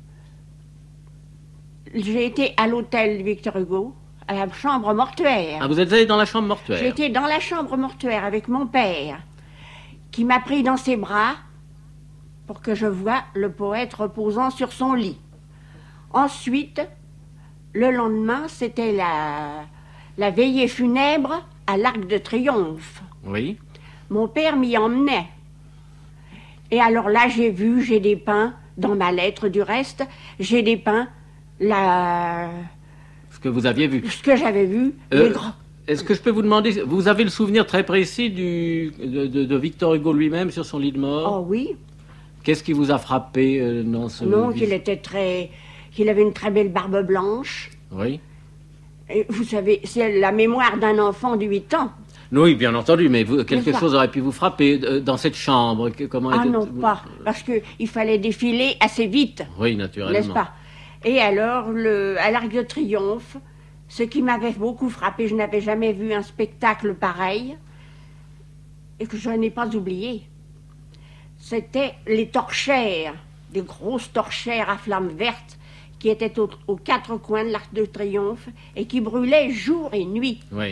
J'ai été à l'hôtel Victor Hugo, à la chambre mortuaire. Ah, vous êtes allé dans la chambre mortuaire? J'étais dans la chambre mortuaire avec mon père, qui m'a pris dans ses bras pour que je voie le poète reposant sur son lit. Ensuite, le lendemain, c'était la, la veillée funèbre à l'Arc de Triomphe. Oui. Mon père m'y emmenait. Et alors là, j'ai vu, j'ai dépeint, dans ma lettre du reste, j'ai dépeint la... Ce que vous aviez vu. Ce que j'avais vu. Euh, les grands... Est-ce que je peux vous demander, vous avez le souvenir très précis du, de, de, de Victor Hugo lui-même sur son lit de mort? Oh oui. Qu'est-ce qui vous a frappé euh, dans ce... Non, qu'il était très... qu'il avait une très belle barbe blanche. Oui. Et vous savez, c'est la mémoire d'un enfant de huit ans. Oui, bien entendu, mais vous, quelque chose aurait pu vous frapper dans cette chambre. Comment ah était... non, pas, parce qu'il fallait défiler assez vite. Oui, naturellement. N'est-ce pas? Et alors, le, à l'Arc de Triomphe, ce qui m'avait beaucoup frappé, je n'avais jamais vu un spectacle pareil, et que je n'ai pas oublié, c'était les torchères, des grosses torchères à flammes vertes, qui étaient aux, aux quatre coins de l'Arc de Triomphe, et qui brûlaient jour et nuit. Oui.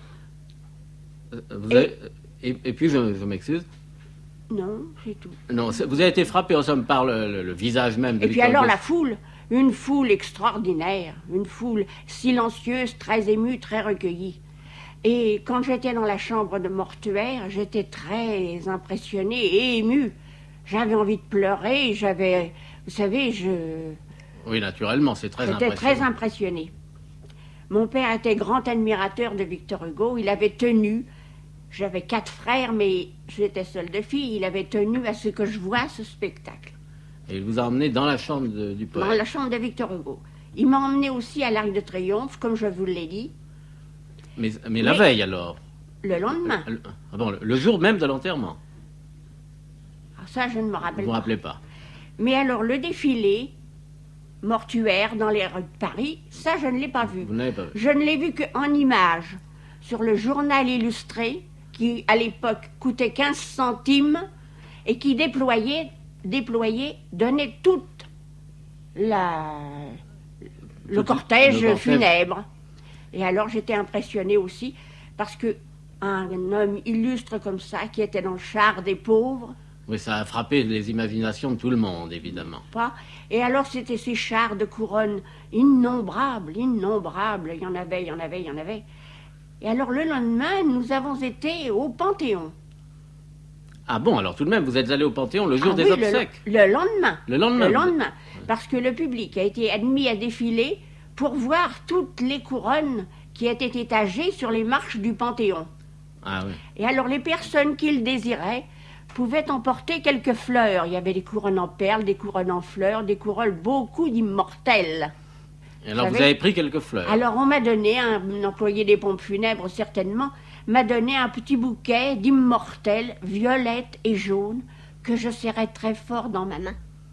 Vous avez... et... Et, et puis, je, je m'excuse. Non, c'est tout. Non, vous avez été frappé, en somme, par le, le, le visage même de Et puis Victor alors, Hugo. la foule, une foule extraordinaire, une foule silencieuse, très émue, très recueillie. Et quand j'étais dans la chambre de mortuaire, j'étais très impressionnée et émue. J'avais envie de pleurer, j'avais... Vous savez, je... Oui, naturellement, c'est très J'étais impressionnant. très impressionnée. Mon père était grand admirateur de Victor Hugo. Il avait tenu... J'avais quatre frères, mais j'étais seule de fille. Il avait tenu à ce que je voie ce spectacle. Et il vous a emmené dans la chambre de, du poète. Dans la chambre de Victor Hugo. Il m'a emmené aussi à l'Arc de Triomphe, comme je vous l'ai dit. Mais, mais la mais veille, alors? Le lendemain. Le, ah bon, le, le jour même de l'enterrement? Ah, ça, je ne me rappelle pas. Vous ne vous rappelez pas? Mais alors, le défilé, mortuaire dans les rues de Paris, ça je ne l'ai pas vu. Vous n'avez pas vu. Je ne l'ai vu qu'en images, sur le journal illustré, qui à l'époque coûtait quinze centimes, et qui déployait, déployait donnait toute la, le, Tout, cortège le cortège funèbre. Et alors j'étais impressionnée aussi, parce que un homme illustre comme ça, qui était dans le char des pauvres, Oui, ça a frappé les imaginations de tout le monde, évidemment. pas. Et alors, c'était ces chars de couronne innombrables, innombrables. Il y en avait, il y en avait, il y en avait. Et alors, le lendemain, nous avons été au Panthéon. Ah bon, alors tout de même, vous êtes allé au Panthéon le jour Ah des oui, obsèques. Le, le lendemain. Le lendemain. Le lendemain. Parce que le public a été admis à défiler pour voir toutes les couronnes qui étaient étagées sur les marches du Panthéon. Ah oui. Et alors, les personnes qui le désiraient pouvaient emporter quelques fleurs. Il y avait des couronnes en perles, des couronnes en fleurs, des couronnes, beaucoup d'immortels. Et alors, vous savez, avez pris quelques fleurs. Alors, on m'a donné, un, un employé des pompes funèbres, certainement, m'a donné un petit bouquet d'immortels, violettes et jaunes, que je serrais très fort dans ma main.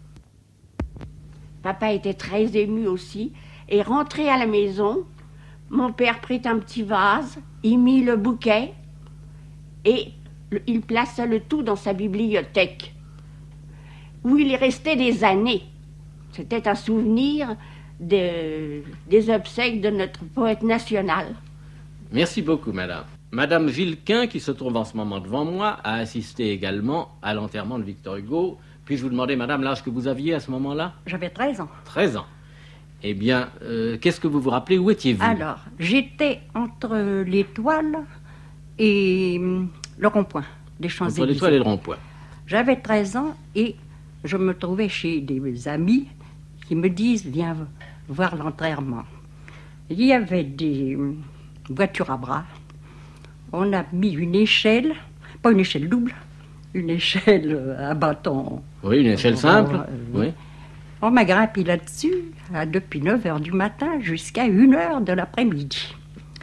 Papa était très ému aussi, et rentré à la maison, mon père prit un petit vase, y mit le bouquet, et il plaça le tout dans sa bibliothèque, où il y restait des années. C'était un souvenir de, des obsèques de notre poète national. Merci beaucoup, madame. Madame Vilquin, qui se trouve en ce moment devant moi, a assisté également à l'enterrement de Victor Hugo. Puis-je vous demander, madame, l'âge que vous aviez à ce moment-là? J'avais treize ans. treize ans. Eh bien, euh, qu'est-ce que vous vous rappelez? Où étiez-vous? Alors, j'étais entre l'Étoile et hum, le rond-point des Champs-Élysées. Entre l'Étoile et le rond-point. J'avais treize ans et je me trouvais chez des amis qui me disent, viens voir l'enterrement. Il y avait des hum, voitures à bras. On a mis une échelle, pas une échelle double, une échelle à bâton. Oui, une échelle simple. Euh, oui. On m'a grimpé là-dessus à, depuis neuf heures du matin jusqu'à une heure de l'après-midi.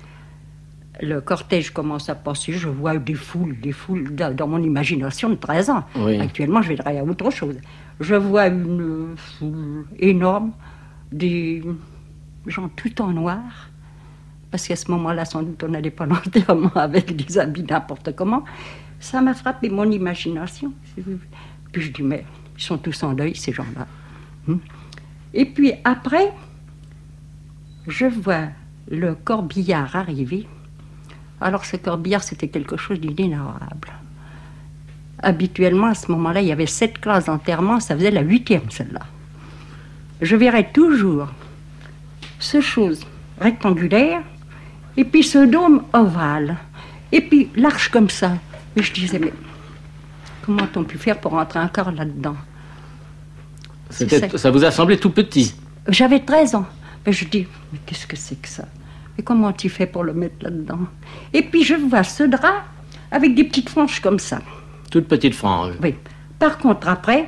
Le cortège commence à passer, je vois des foules, des foules dans, dans mon imagination de treize ans. Oui. Actuellement, je verrai à autre chose. Je vois une foule énorme, des gens tout en noir, parce qu'à ce moment-là, sans doute, on n'allait pas l'enterrement avec des habits n'importe comment. Ça m'a frappé mon imagination. Puis je dis, mais ils sont tous en deuil, ces gens-là. Et puis après, je vois le corbillard arriver. Alors ce corbillard, c'était quelque chose d'inénarrable. Habituellement, à ce moment-là, il y avait sept classes d'enterrement, ça faisait la huitième, celle-là. Je verrais toujours ce chose rectangulaire, et puis ce dôme ovale, et puis l'arche comme ça. Et je disais, mais comment ont-on pu faire pour rentrer encore là-dedans? C'était, ça. ça vous a semblé tout petit? J'avais treize ans. Mais je dis, mais qu'est-ce que c'est que ça? Et comment tu fais pour le mettre là-dedans? Et puis je vois ce drap avec des petites franges comme ça. Toutes petites franges. Oui. Par contre, après,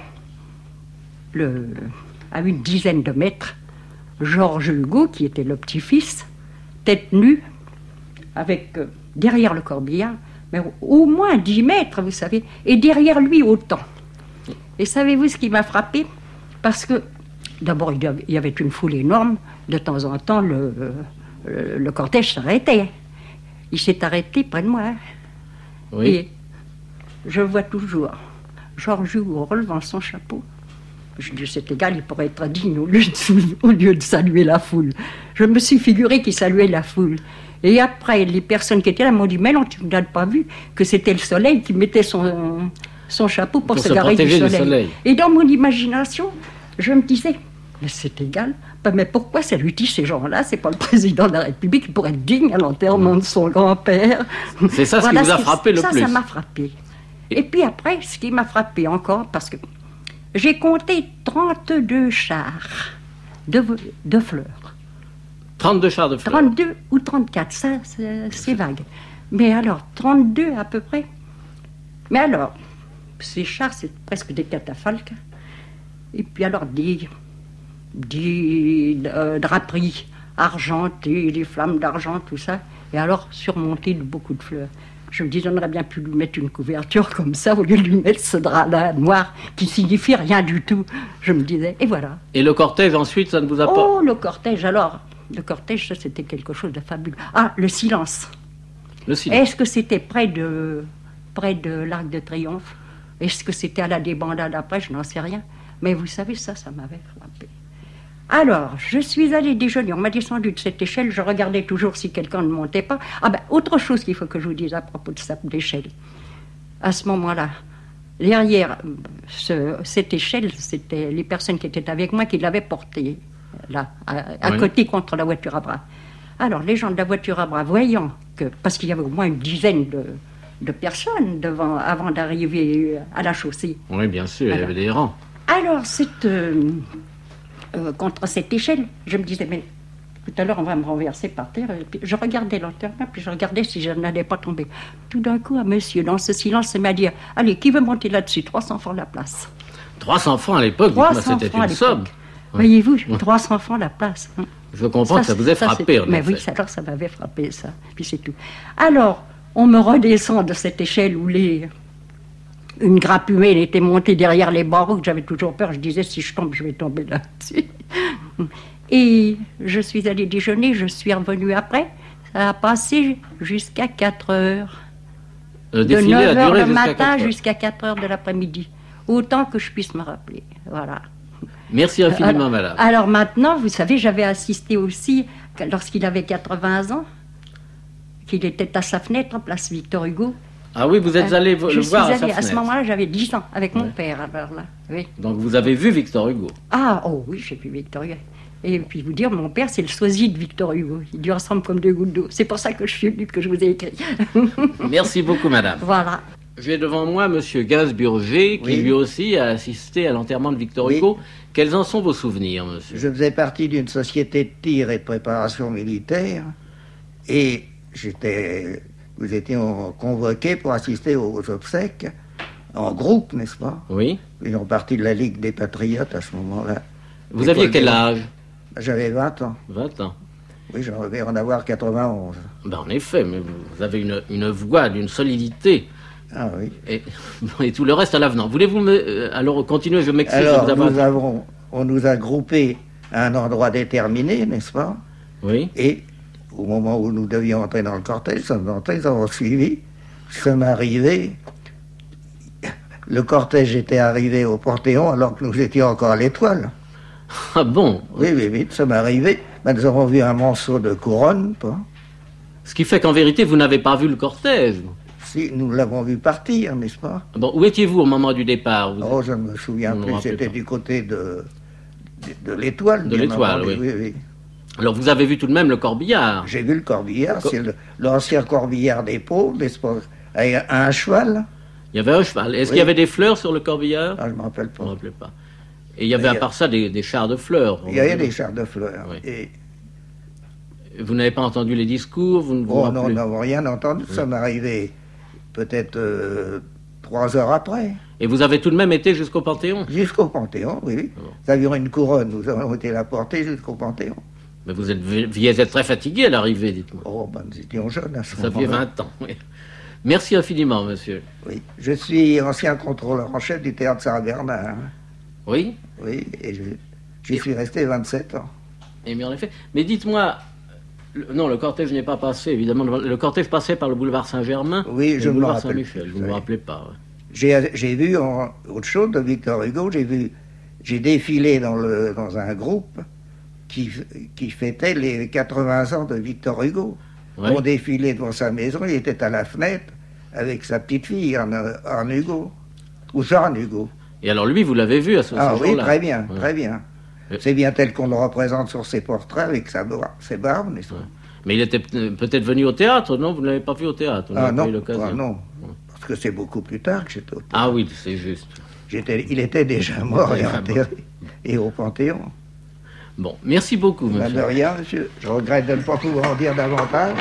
le, à une dizaine de mètres, Georges Hugo, qui était le petit-fils, tête nue, avec euh, derrière le corbillard, mais au, au moins dix mètres, vous savez, et derrière lui autant. Et savez-vous ce qui m'a frappé? Parce que, d'abord, il y avait une foule énorme. De temps en temps, le, le, le cortège s'arrêtait. Il s'est arrêté près de moi. Oui. Et je vois toujours Georges Hugo relevant son chapeau. Je dis, c'est égal, il pourrait être digne au lieu de, au lieu de saluer la foule. Je me suis figuré qu'il saluait la foule. Et après, les personnes qui étaient là m'ont dit, mais non, tu n'as pas vu que c'était le soleil qui mettait son, son chapeau pour, pour se, se garer du soleil. du soleil. Et dans mon imagination, je me disais, mais c'est égal, mais pourquoi ça lui dit ces gens-là? C'est pas le président de la République qui pourrait être digne à l'enterrement de son grand-père. C'est ça ce voilà, qui vous a frappé le ça, plus? Ça, ça m'a frappé. Et... Et puis après, ce qui m'a frappé encore, parce que j'ai compté trente-deux chars de, de fleurs. trente-deux chars de fleurs? trente-deux ou trente-quatre, ça, c'est, c'est vague. Mais alors, trente-deux à peu près. Mais alors, ces chars, c'est presque des catafalques. Et puis alors, des, des euh, draperies argentées, des flammes d'argent, tout ça. Et alors, surmontées de beaucoup de fleurs. Je me disais, on aurait bien pu lui mettre une couverture comme ça, au lieu de lui mettre ce drap-là noir qui signifie rien du tout. Je me disais, et voilà. Et le cortège, ensuite, ça ne vous a pas... Oh, le cortège, alors, le cortège, ça, c'était quelque chose de fabuleux. Ah, le silence. Le silence. Est-ce que c'était près de, près de l'Arc de Triomphe? Est-ce que c'était à la débandade après? Je n'en sais rien. Mais vous savez, ça, ça m'avait frappé. Alors, je suis allée déjeuner. On m'a descendu de cette échelle. Je regardais toujours si quelqu'un ne montait pas. Ah ben, autre chose qu'il faut que je vous dise à propos de cette échelle. À ce moment-là, derrière ce, cette échelle, c'était les personnes qui étaient avec moi qui l'avaient portée, là, à, à oui. côté contre la voiture à bras. Alors, les gens de la voiture à bras, voyant que, parce qu'il y avait au moins une dizaine de, de personnes devant, avant d'arriver à la chaussée. Oui, bien sûr, alors, il y avait des rangs. Alors, cette... Euh, Euh, contre cette échelle, je me disais, mais tout à l'heure, on va me renverser par terre. Et puis, je regardais lentement, puis je regardais si je n'allais pas tomber. Tout d'un coup, un monsieur, dans ce silence, il m'a dit, allez, qui veut monter là-dessus? trois cents francs la place. trois cents francs à l'époque, c'était une somme. Voyez-vous, trois cents francs la place. Hein. Je comprends ça, que ça vous ait ça, frappé. En mais effet. Oui, ça, alors ça m'avait frappé, ça. Puis c'est tout. Alors, on me redescend de cette échelle où les... Une grappe humaine était montée derrière les barreaux, que j'avais toujours peur. Je disais, si je tombe, je vais tomber là-dessus. Et je suis allée déjeuner, je suis revenue après. Ça a passé jusqu'à quatre heures. Le de neuf heures le matin jusqu'à quatre heures de l'après-midi. Autant que je puisse me rappeler. Voilà. Merci infiniment, alors, madame. Alors maintenant, vous savez, j'avais assisté aussi, lorsqu'il avait quatre-vingts ans, qu'il était à sa fenêtre, place Victor Hugo. Ah oui, vous êtes allé euh, le voir à sa fenêtre. À ce moment-là, j'avais dix ans, avec mon ouais. père, alors là. Oui. Donc vous avez vu Victor Hugo? Ah, oh oui, j'ai vu Victor Hugo. Et puis vous dire, mon père, c'est le sosie de Victor Hugo. Il lui ressemble comme deux gouttes d'eau. C'est pour ça que je suis venue, que je vous ai écrit. Merci beaucoup, madame. Voilà. J'ai devant moi M. Gainsburger, qui oui. lui aussi a assisté à l'enterrement de Victor oui. Hugo. Quels en sont vos souvenirs, monsieur? Je faisais partie d'une société de tir et de préparation militaire. Et j'étais... Nous étions convoqués pour assister aux obsèques, en groupe, n'est-ce pas? Oui. Ils sont partis de la Ligue des Patriotes à ce moment-là. Vous aviez quel âge? J'avais vingt ans. vingt ans. Oui, j'en vais en avoir quatre-vingt-onze. Ben, en effet, mais vous avez une, une voix d'une solidité. Ah oui. Et, et tout le reste à l'avenant. Voulez-vous me... Euh, alors, continuer, je m'excuse. Alors, avoir... nous avons... On nous a groupés à un endroit déterminé, n'est-ce pas? Oui. Et... Au moment où nous devions entrer dans le cortège, nous sommes entrés, nous avons suivi. Nous sommes arrivés. Le cortège était arrivé au Panthéon alors que nous étions encore à l'Étoile. Ah bon? Oui, oui, oui, nous sommes arrivés. Ben, nous avons vu un monceau de couronne, pas? Ce qui fait qu'en vérité, vous n'avez pas vu le cortège? Si, nous l'avons vu partir, n'est-ce pas? Bon, où étiez-vous au moment du départ? Vous oh, êtes... je ne me souviens plus. C'était du côté de, de, de l'Étoile. De l'Étoile, oui. oui, oui. Alors, vous avez vu tout de même le corbillard? J'ai vu le corbillard, c'est le, l'ancien corbillard des pauvres, n'est-ce pas? Avec un cheval. Il y avait un cheval. Est-ce oui. qu'il y avait des fleurs sur le corbillard? Ah, je ne me rappelle pas. Je ne me rappelle pas. Et il y avait, à part ça, des, des chars de fleurs. Il y avait des chars de fleurs. Oui. Et... Vous n'avez pas entendu les discours? Vous ne vous oh non, nous n'avons rien entendu. Oui. Ça m'est arrivé peut-être euh, trois heures après. Et vous avez tout de même été jusqu'au Panthéon? Jusqu'au Panthéon, oui. Bon. Nous avions une couronne, nous avons été la porter jusqu'au Panthéon. Mais vous êtes, vous êtes très fatigué à l'arrivée, dites-moi. Oh, ben, nous étions jeunes à ce moment-là. Ça fait vingt ans, oui. Merci infiniment, monsieur. Oui, je suis ancien contrôleur en chef du théâtre Saint-Bernard. Oui? Oui, et j'y suis resté vingt-sept ans. Et bien en effet. Mais dites-moi, le, non, le cortège n'est pas passé, évidemment. Le cortège passait par le boulevard Saint-Germain. Oui, je le me boulevard rappelle. Saint-Michel, vous ne me rappelez pas. Ouais. J'ai, j'ai vu en, autre chose de Victor Hugo, j'ai vu, j'ai défilé dans, le, dans un groupe qui, qui fêtait les quatre-vingts ans de Victor Hugo. Ouais. On défilait devant sa maison, il était à la fenêtre avec sa petite fille en, en Hugo, ou Jean Hugo. Et alors lui, vous l'avez vu à ce, ah, ce oui, jour-là? Très bien, ouais. très bien. C'est bien tel qu'on le représente sur ses portraits avec sa bar- ses barbes, n'est-ce pas? Ouais. Mais il était peut-être venu au théâtre, non? Vous ne l'avez pas vu au théâtre? Vous ah non, eu l'occasion. ah non, ouais. Parce que c'est beaucoup plus tard que j'étais au théâtre. Ah oui, c'est juste. J'étais, il était déjà mort et enterré, et au Panthéon. Bon, merci beaucoup, monsieur. Ben de rien, monsieur. Je regrette de ne pas pouvoir en dire davantage.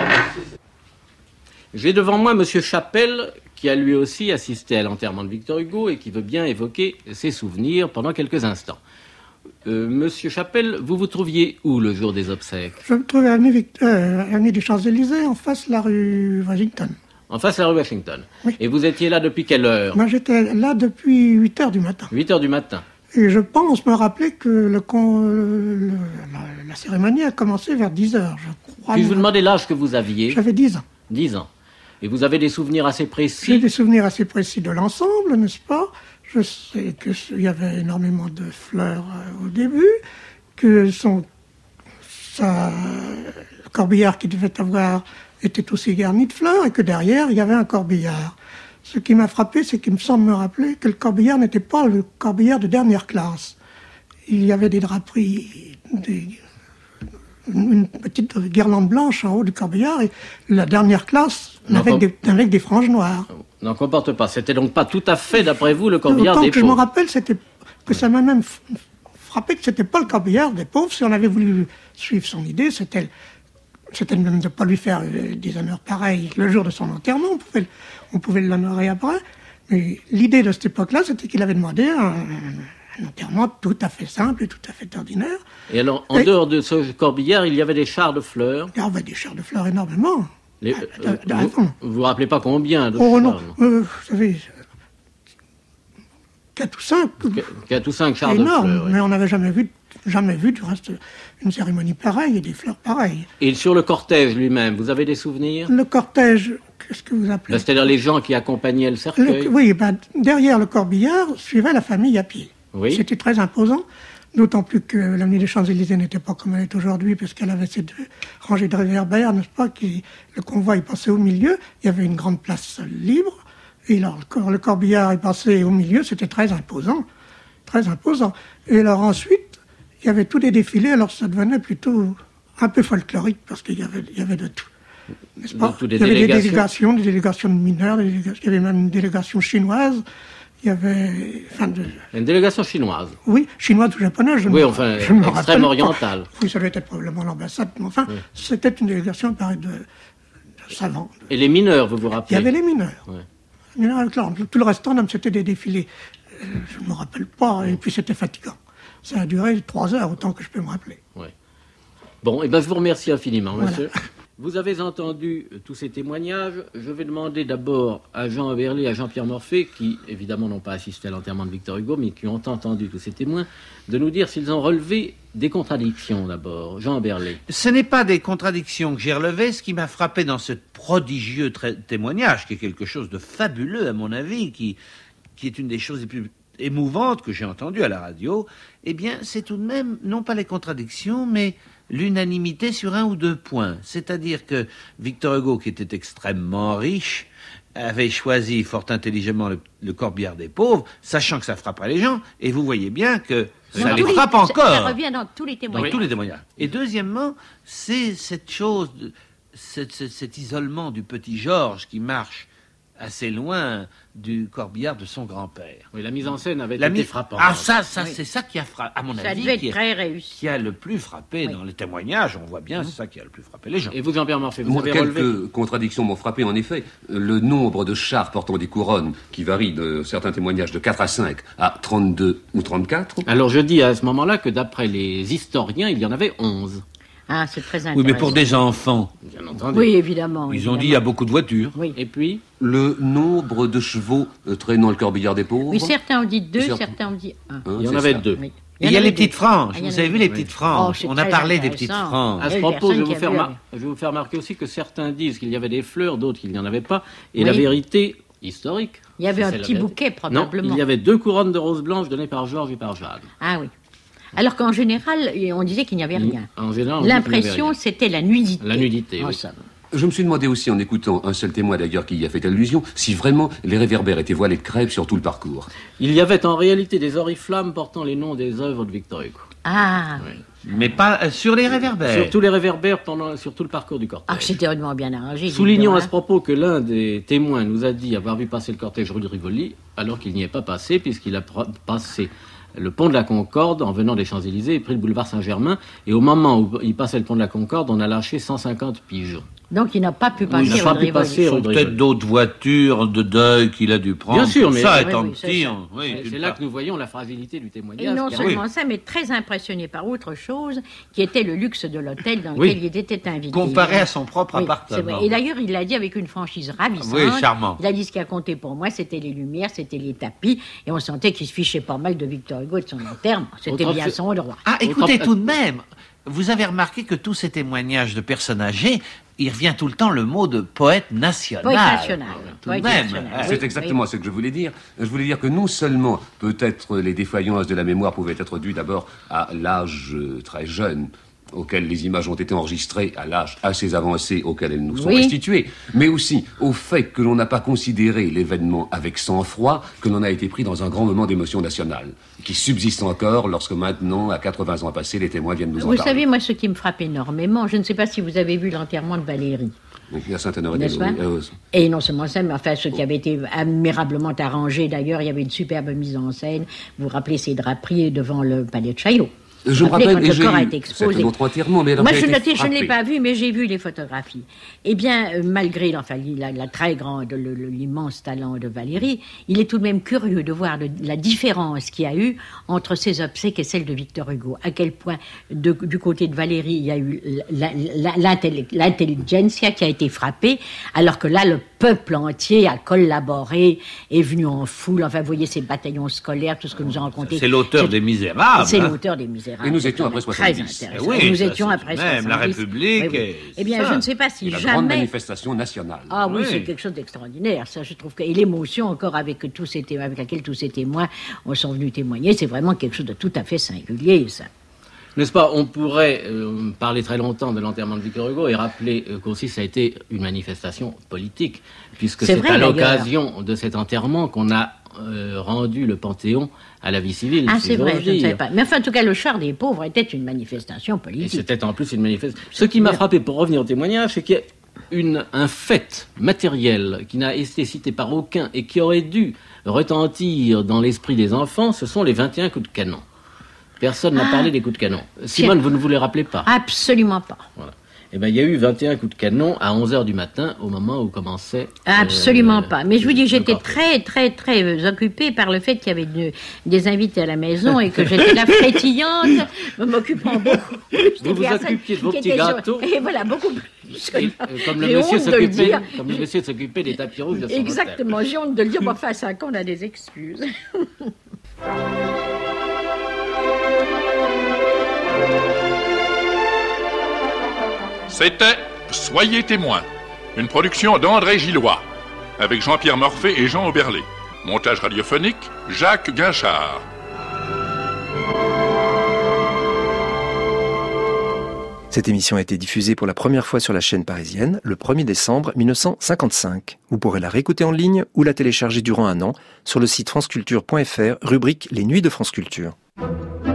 J'ai devant moi monsieur Chapelle, qui a lui aussi assisté à l'enterrement de Victor Hugo et qui veut bien évoquer ses souvenirs pendant quelques instants. Euh, monsieur Chapelle, vous vous trouviez où le jour des obsèques? Je me trouvais à l'avenue, Vict- euh, l'avenue des Champs-Élysées, en face de la rue Washington. En face de la rue Washington. Oui. Et vous étiez là depuis quelle heure? Moi, j'étais là depuis huit heures du matin. huit heures du matin. Et je pense me rappeler que le, con- le- la, la cérémonie a commencé vers dix heures, je crois. Puis-je vous demander l'âge que vous aviez? J'avais dix ans. dix ans. Et vous avez des souvenirs assez précis? J'ai des souvenirs assez précis de l'ensemble, n'est-ce pas? Je sais qu'il y avait énormément de fleurs euh, au début, que son, sa, le corbillard qu'il devait avoir était aussi garni de fleurs, et que derrière, il y avait un corbillard. Ce qui m'a frappé, c'est qu'il me semble me rappeler que le corbillard n'était pas le corbillard de dernière classe. Il y avait des draperies, des, une petite guirlande blanche en haut du corbillard, et la dernière classe avec, des, avec des franges noires. N'en comporte pas. C'était donc pas tout à fait, d'après vous, le corbillard Autant des que je me pauvres. rappelle, c'était que ça m'a même f- frappé que c'était pas le corbillard des pauvres. Si on avait voulu suivre son idée, c'était c'était même de ne pas lui faire euh, des honneurs pareils le jour de son enterrement. On pouvait, on pouvait l'honorer après. Mais l'idée de cette époque-là, c'était qu'il avait demandé un, un enterrement tout à fait simple et tout à fait ordinaire. Et alors, en Et- dehors de ce corbillard, il y avait des chars de fleurs. Il y avait des chars de fleurs énormément. Les- Ah, euh, ah, vous, vous vous rappelez pas combien de Oh chars non, non euh, vous savez, quatre ou cinq. Quatre ou cinq chars énorme, de fleurs. oui. mais on n'avait jamais vu, jamais vu du reste une cérémonie pareille et des fleurs pareilles. Et sur le cortège lui-même, vous avez des souvenirs? Le cortège, qu'est-ce que vous appelez Ben, c'est-à-dire les gens qui accompagnaient le cercueil. Le- Oui, ben, derrière le corbillard suivait la famille à pied. Oui. C'était très imposant, d'autant plus que l'avenue des Champs-Élysées n'était pas comme elle est aujourd'hui, puisqu'elle avait ces deux rangées de réverbères, n'est-ce pas, qui, le convoi est passé au milieu, il y avait une grande place libre, et alors le, cor- le corbillard est passé au milieu, c'était très imposant, très imposant. Et alors ensuite, il y avait tous des défilés, alors ça devenait plutôt un peu folklorique, parce qu'il y avait, il y avait de tout. N'est-ce pas? De tout, des Il y avait délégations. des délégations, des délégations de mineurs, des délégations- il y avait même une délégation chinoise, il y avait... Enfin, de, Une délégation chinoise. oui, chinoise ou japonaise, je ne Oui, me- enfin, je ne me rappelle extrême pas. orientale. Oui, ça devait être probablement l'ambassade, mais enfin, c'était une délégation, pareil, de, de savants. Et les mineurs, vous vous Il rappelez? y avait les mineurs. Ouais. Les mineurs avec leur- tout le restant, non, c'était des défilés. Euh, je ne me rappelle pas, et puis c'était fatigant. Ça a duré trois heures, autant que je peux me rappeler. Ouais. Bon, et ben je vous remercie infiniment, Voilà. monsieur. Vous avez entendu euh, tous ces témoignages. Je vais demander d'abord à Jean Berlet et à Jean-Pierre Morphée, qui évidemment n'ont pas assisté à l'enterrement de Victor Hugo, mais qui ont entendu tous ces témoins, de nous dire s'ils ont relevé des contradictions d'abord. Jean Berlet. Ce n'est pas des contradictions que j'ai relevées. Ce qui m'a frappé dans ce prodigieux tra- témoignage, qui est quelque chose de fabuleux à mon avis, qui, qui est une des choses les plus émouvantes que j'ai entendues à la radio, eh bien, c'est tout de même, non pas les contradictions, mais l'unanimité sur un ou deux points. C'est-à-dire que Victor Hugo, qui était extrêmement riche, avait choisi fort intelligemment le, le corbillard des pauvres, sachant que ça frapperait les gens, et vous voyez bien que ça Dans les tous les- frappe ça- encore. Ça revient dans tous les Dans témoignages. tous les témoignages. Et deuxièmement, c'est cette chose, de- cet, cet- cet isolement du petit Georges qui marche assez loin du corbillard de son grand-père. Oui, la mise en scène avait La été mi- frappante. Ah, ça, ça, Oui. c'est ça qui a frappé, à mon Ça avis, devait qui, être a- très réussi. qui a le plus frappé Oui. dans les témoignages. On voit bien, c'est ça qui a le plus frappé les gens. Et vous, Jean-Pierre Morphée, vous Moi, avez quelques relevé... contradictions m'ont frappé, en effet. Le nombre de chars portant des couronnes, qui varie de certains témoignages de quatre à cinq à trente-deux ou trente-quatre. Alors je dis à ce moment-là que d'après les historiens, il y en avait onze. Ah, c'est très intéressant. Oui, mais pour des enfants, Bien entendu. Oui, évidemment. ils ont dit il y a beaucoup de voitures. Oui. Et puis, Le nombre de chevaux euh, traînant le corbillard des pauvres. Oui, certains ont dit deux, Certains- certains ont dit un. Hein, il y en c'est avait ça. deux. Oui. Et il y a en les avait petites deux. franges. Ah, il y en Vous avait avez vu deux. les petites franges? Oh, c'est On a très parlé des intéressant. petites franges. À ce Oui, propos, personne je qui vous, a fais vu, remar- oui. je vais vous faire remarquer aussi que certains disent qu'il y avait des fleurs, d'autres qu'il n'y en avait pas. Et Oui. la vérité historique... Il y avait c'est un la petit vérité. bouquet, Non, probablement. il y avait deux couronnes de roses blanches données par Georges et par Jeanne. Ah oui. Alors qu'en général, on disait qu'il n'y avait rien. En général, on dit qu'il n'y avait L'impression, rien. c'était la nudité. La nudité, En oui. somme. Je me suis demandé aussi, en écoutant un seul témoin d'ailleurs qui y a fait allusion, si vraiment les réverbères étaient voilés de crêpe sur tout le parcours. Il y avait en réalité des oriflammes portant les noms des œuvres de Victor Hugo. Ah, Mais pas euh, sur les réverbères. Sur tous les réverbères pendant, sur tout le parcours du cortège. ah c'était vraiment bien arrangé. dites Soulignons donc, à ce propos que l'un des témoins nous a dit avoir vu passer le cortège rue de Rivoli, alors qu'il n'y est pas passé, puisqu'il a pro- passé le pont de la Concorde en venant des Champs-Élysées et pris le boulevard Saint-Germain. Et au moment où il passait le pont de la Concorde, on a lâché cent cinquante pigeons. Donc il n'a pas pu passer il n'a pas pu passer, peut-être d'autres voitures de deuil qu'il a dû prendre. Bien sûr, mais ça oui, étant oui, petit. c'est, oui, c'est, c'est là que nous voyons la fragilité du témoignage. Et non seulement ça, mais très impressionné par autre chose, qui était le luxe de l'hôtel dans lequel oui. il était invité. Comparé à son propre oui, appartement. Et d'ailleurs, il l'a dit avec une franchise ravissante. Oui, charmant. Il a dit ce qui a compté pour moi, c'était les lumières, c'était les tapis, et on sentait qu'il se fichait pas mal de Victor Hugo et de son enterrement. C'était Autant bien fait... son droit. Ah, écoutez, tout de même, vous avez remarqué que tous ces témoignages de personnes âgées, il revient tout le temps le mot de poète national. Poète national. Tout de même. National. C'est exactement oui. ce que je voulais dire. Je voulais dire que non seulement, peut-être, les défaillances de la mémoire pouvaient être dues d'abord à l'âge très jeune, auquel les images ont été enregistrées à l'âge assez avancé auquel elles nous sont oui. restituées, mais aussi au fait que l'on n'a pas considéré l'événement avec sang-froid, que l'on a été pris dans un grand moment d'émotion nationale, qui subsiste encore lorsque maintenant, à quatre-vingts ans passés, les témoins viennent nous en vous parler. Vous savez, moi, ce qui me frappe énormément, je ne sais pas si vous avez vu l'enterrement de Valérie. Oui, à Saint-Honoré-des-Eaux. Euh, et non seulement ça, mais enfin, ce qui avait été admirablement arrangé, d'ailleurs, il y avait une superbe mise en scène. Vous vous rappelez ces draperies devant le palais de Chaillot. Je me rappelle, quand et le j'ai corps a eu été exposé. Notre enterrement, mais moi, je, noté, je ne l'ai pas vu, mais j'ai vu les photographies. Eh bien, euh, malgré enfin, la, la très grande, le, le, l'immense talent de Valérie, il est tout de même curieux de voir le, la différence qu'il y a eu entre ses obsèques et celles de Victor Hugo. À quel point, de, du côté de Valérie, il y a eu la, la, la, l'intelligentsia qui a été frappée, alors que là, le peuple entier a collaboré, est venu en foule. Enfin, vous voyez ces bataillons scolaires, tout ce que nous avons raconté. C'est l'auteur c'est, des Misérables. C'est hein. l'auteur des Misérables. Et nous étions après soixante-dix. Oui, nous ça, étions après même soixante-dix. La République. Oui, oui. Eh bien, ça. Je ne sais pas si la jamais. La grande manifestation nationale. Ah oui, oui, c'est quelque chose d'extraordinaire. Ça, je trouve que et l'émotion encore avec tous ces témoins, avec laquelle tous ces témoins sont venus témoigner, c'est vraiment quelque chose de tout à fait singulier, ça. N'est-ce pas, on pourrait euh, parler très longtemps de l'enterrement de Victor Hugo et rappeler euh, qu'aussi ça a été une manifestation politique, puisque c'est, c'est vrai, à l'occasion d'ailleurs. de cet enterrement qu'on a euh, rendu le Panthéon à la vie civile. Ah, si c'est vrai, dire. je ne savais pas. Mais enfin, en tout cas, le char des pauvres était une manifestation politique. Et c'était en plus une manifestation. Ce qui m'a frappé, pour revenir au témoignage, c'est qu'il y a une, un fait matériel qui n'a été cité par aucun et qui aurait dû retentir dans l'esprit des enfants, ce sont les vingt et un coups de canon. Personne n'a ah, parlé des coups de canon. Simone, vous ne vous les rappelez pas? Absolument pas. Voilà. Eh bien, il y a eu vingt et un coups de canon à onze heures du matin, au moment où commençait... Absolument euh, pas. Mais je vous dis, j'étais très, très, très occupée par le fait qu'il y avait de, des invités à la maison et que j'étais là frétillante, m'occupant beaucoup. Vous vous occupiez de vos petits gâteaux. Et voilà, beaucoup plus. Et, euh, comme, le monsieur s'occupait, le comme le monsieur s'occupait des tapis rouges de son Exactement, hôtel. J'ai honte de le dire, mais enfin, à cinq ans, on a des excuses. C'était Soyez témoins, une production d'André Gillois, avec Jean-Pierre Morphée et Jean Auberlé. Montage radiophonique, Jacques Guinchard. Cette émission a été diffusée pour la première fois sur la chaîne parisienne le premier décembre mille neuf cent cinquante-cinq. Vous pourrez la réécouter en ligne ou la télécharger durant un an sur le site franceculture point f r, rubrique Les Nuits de France Culture.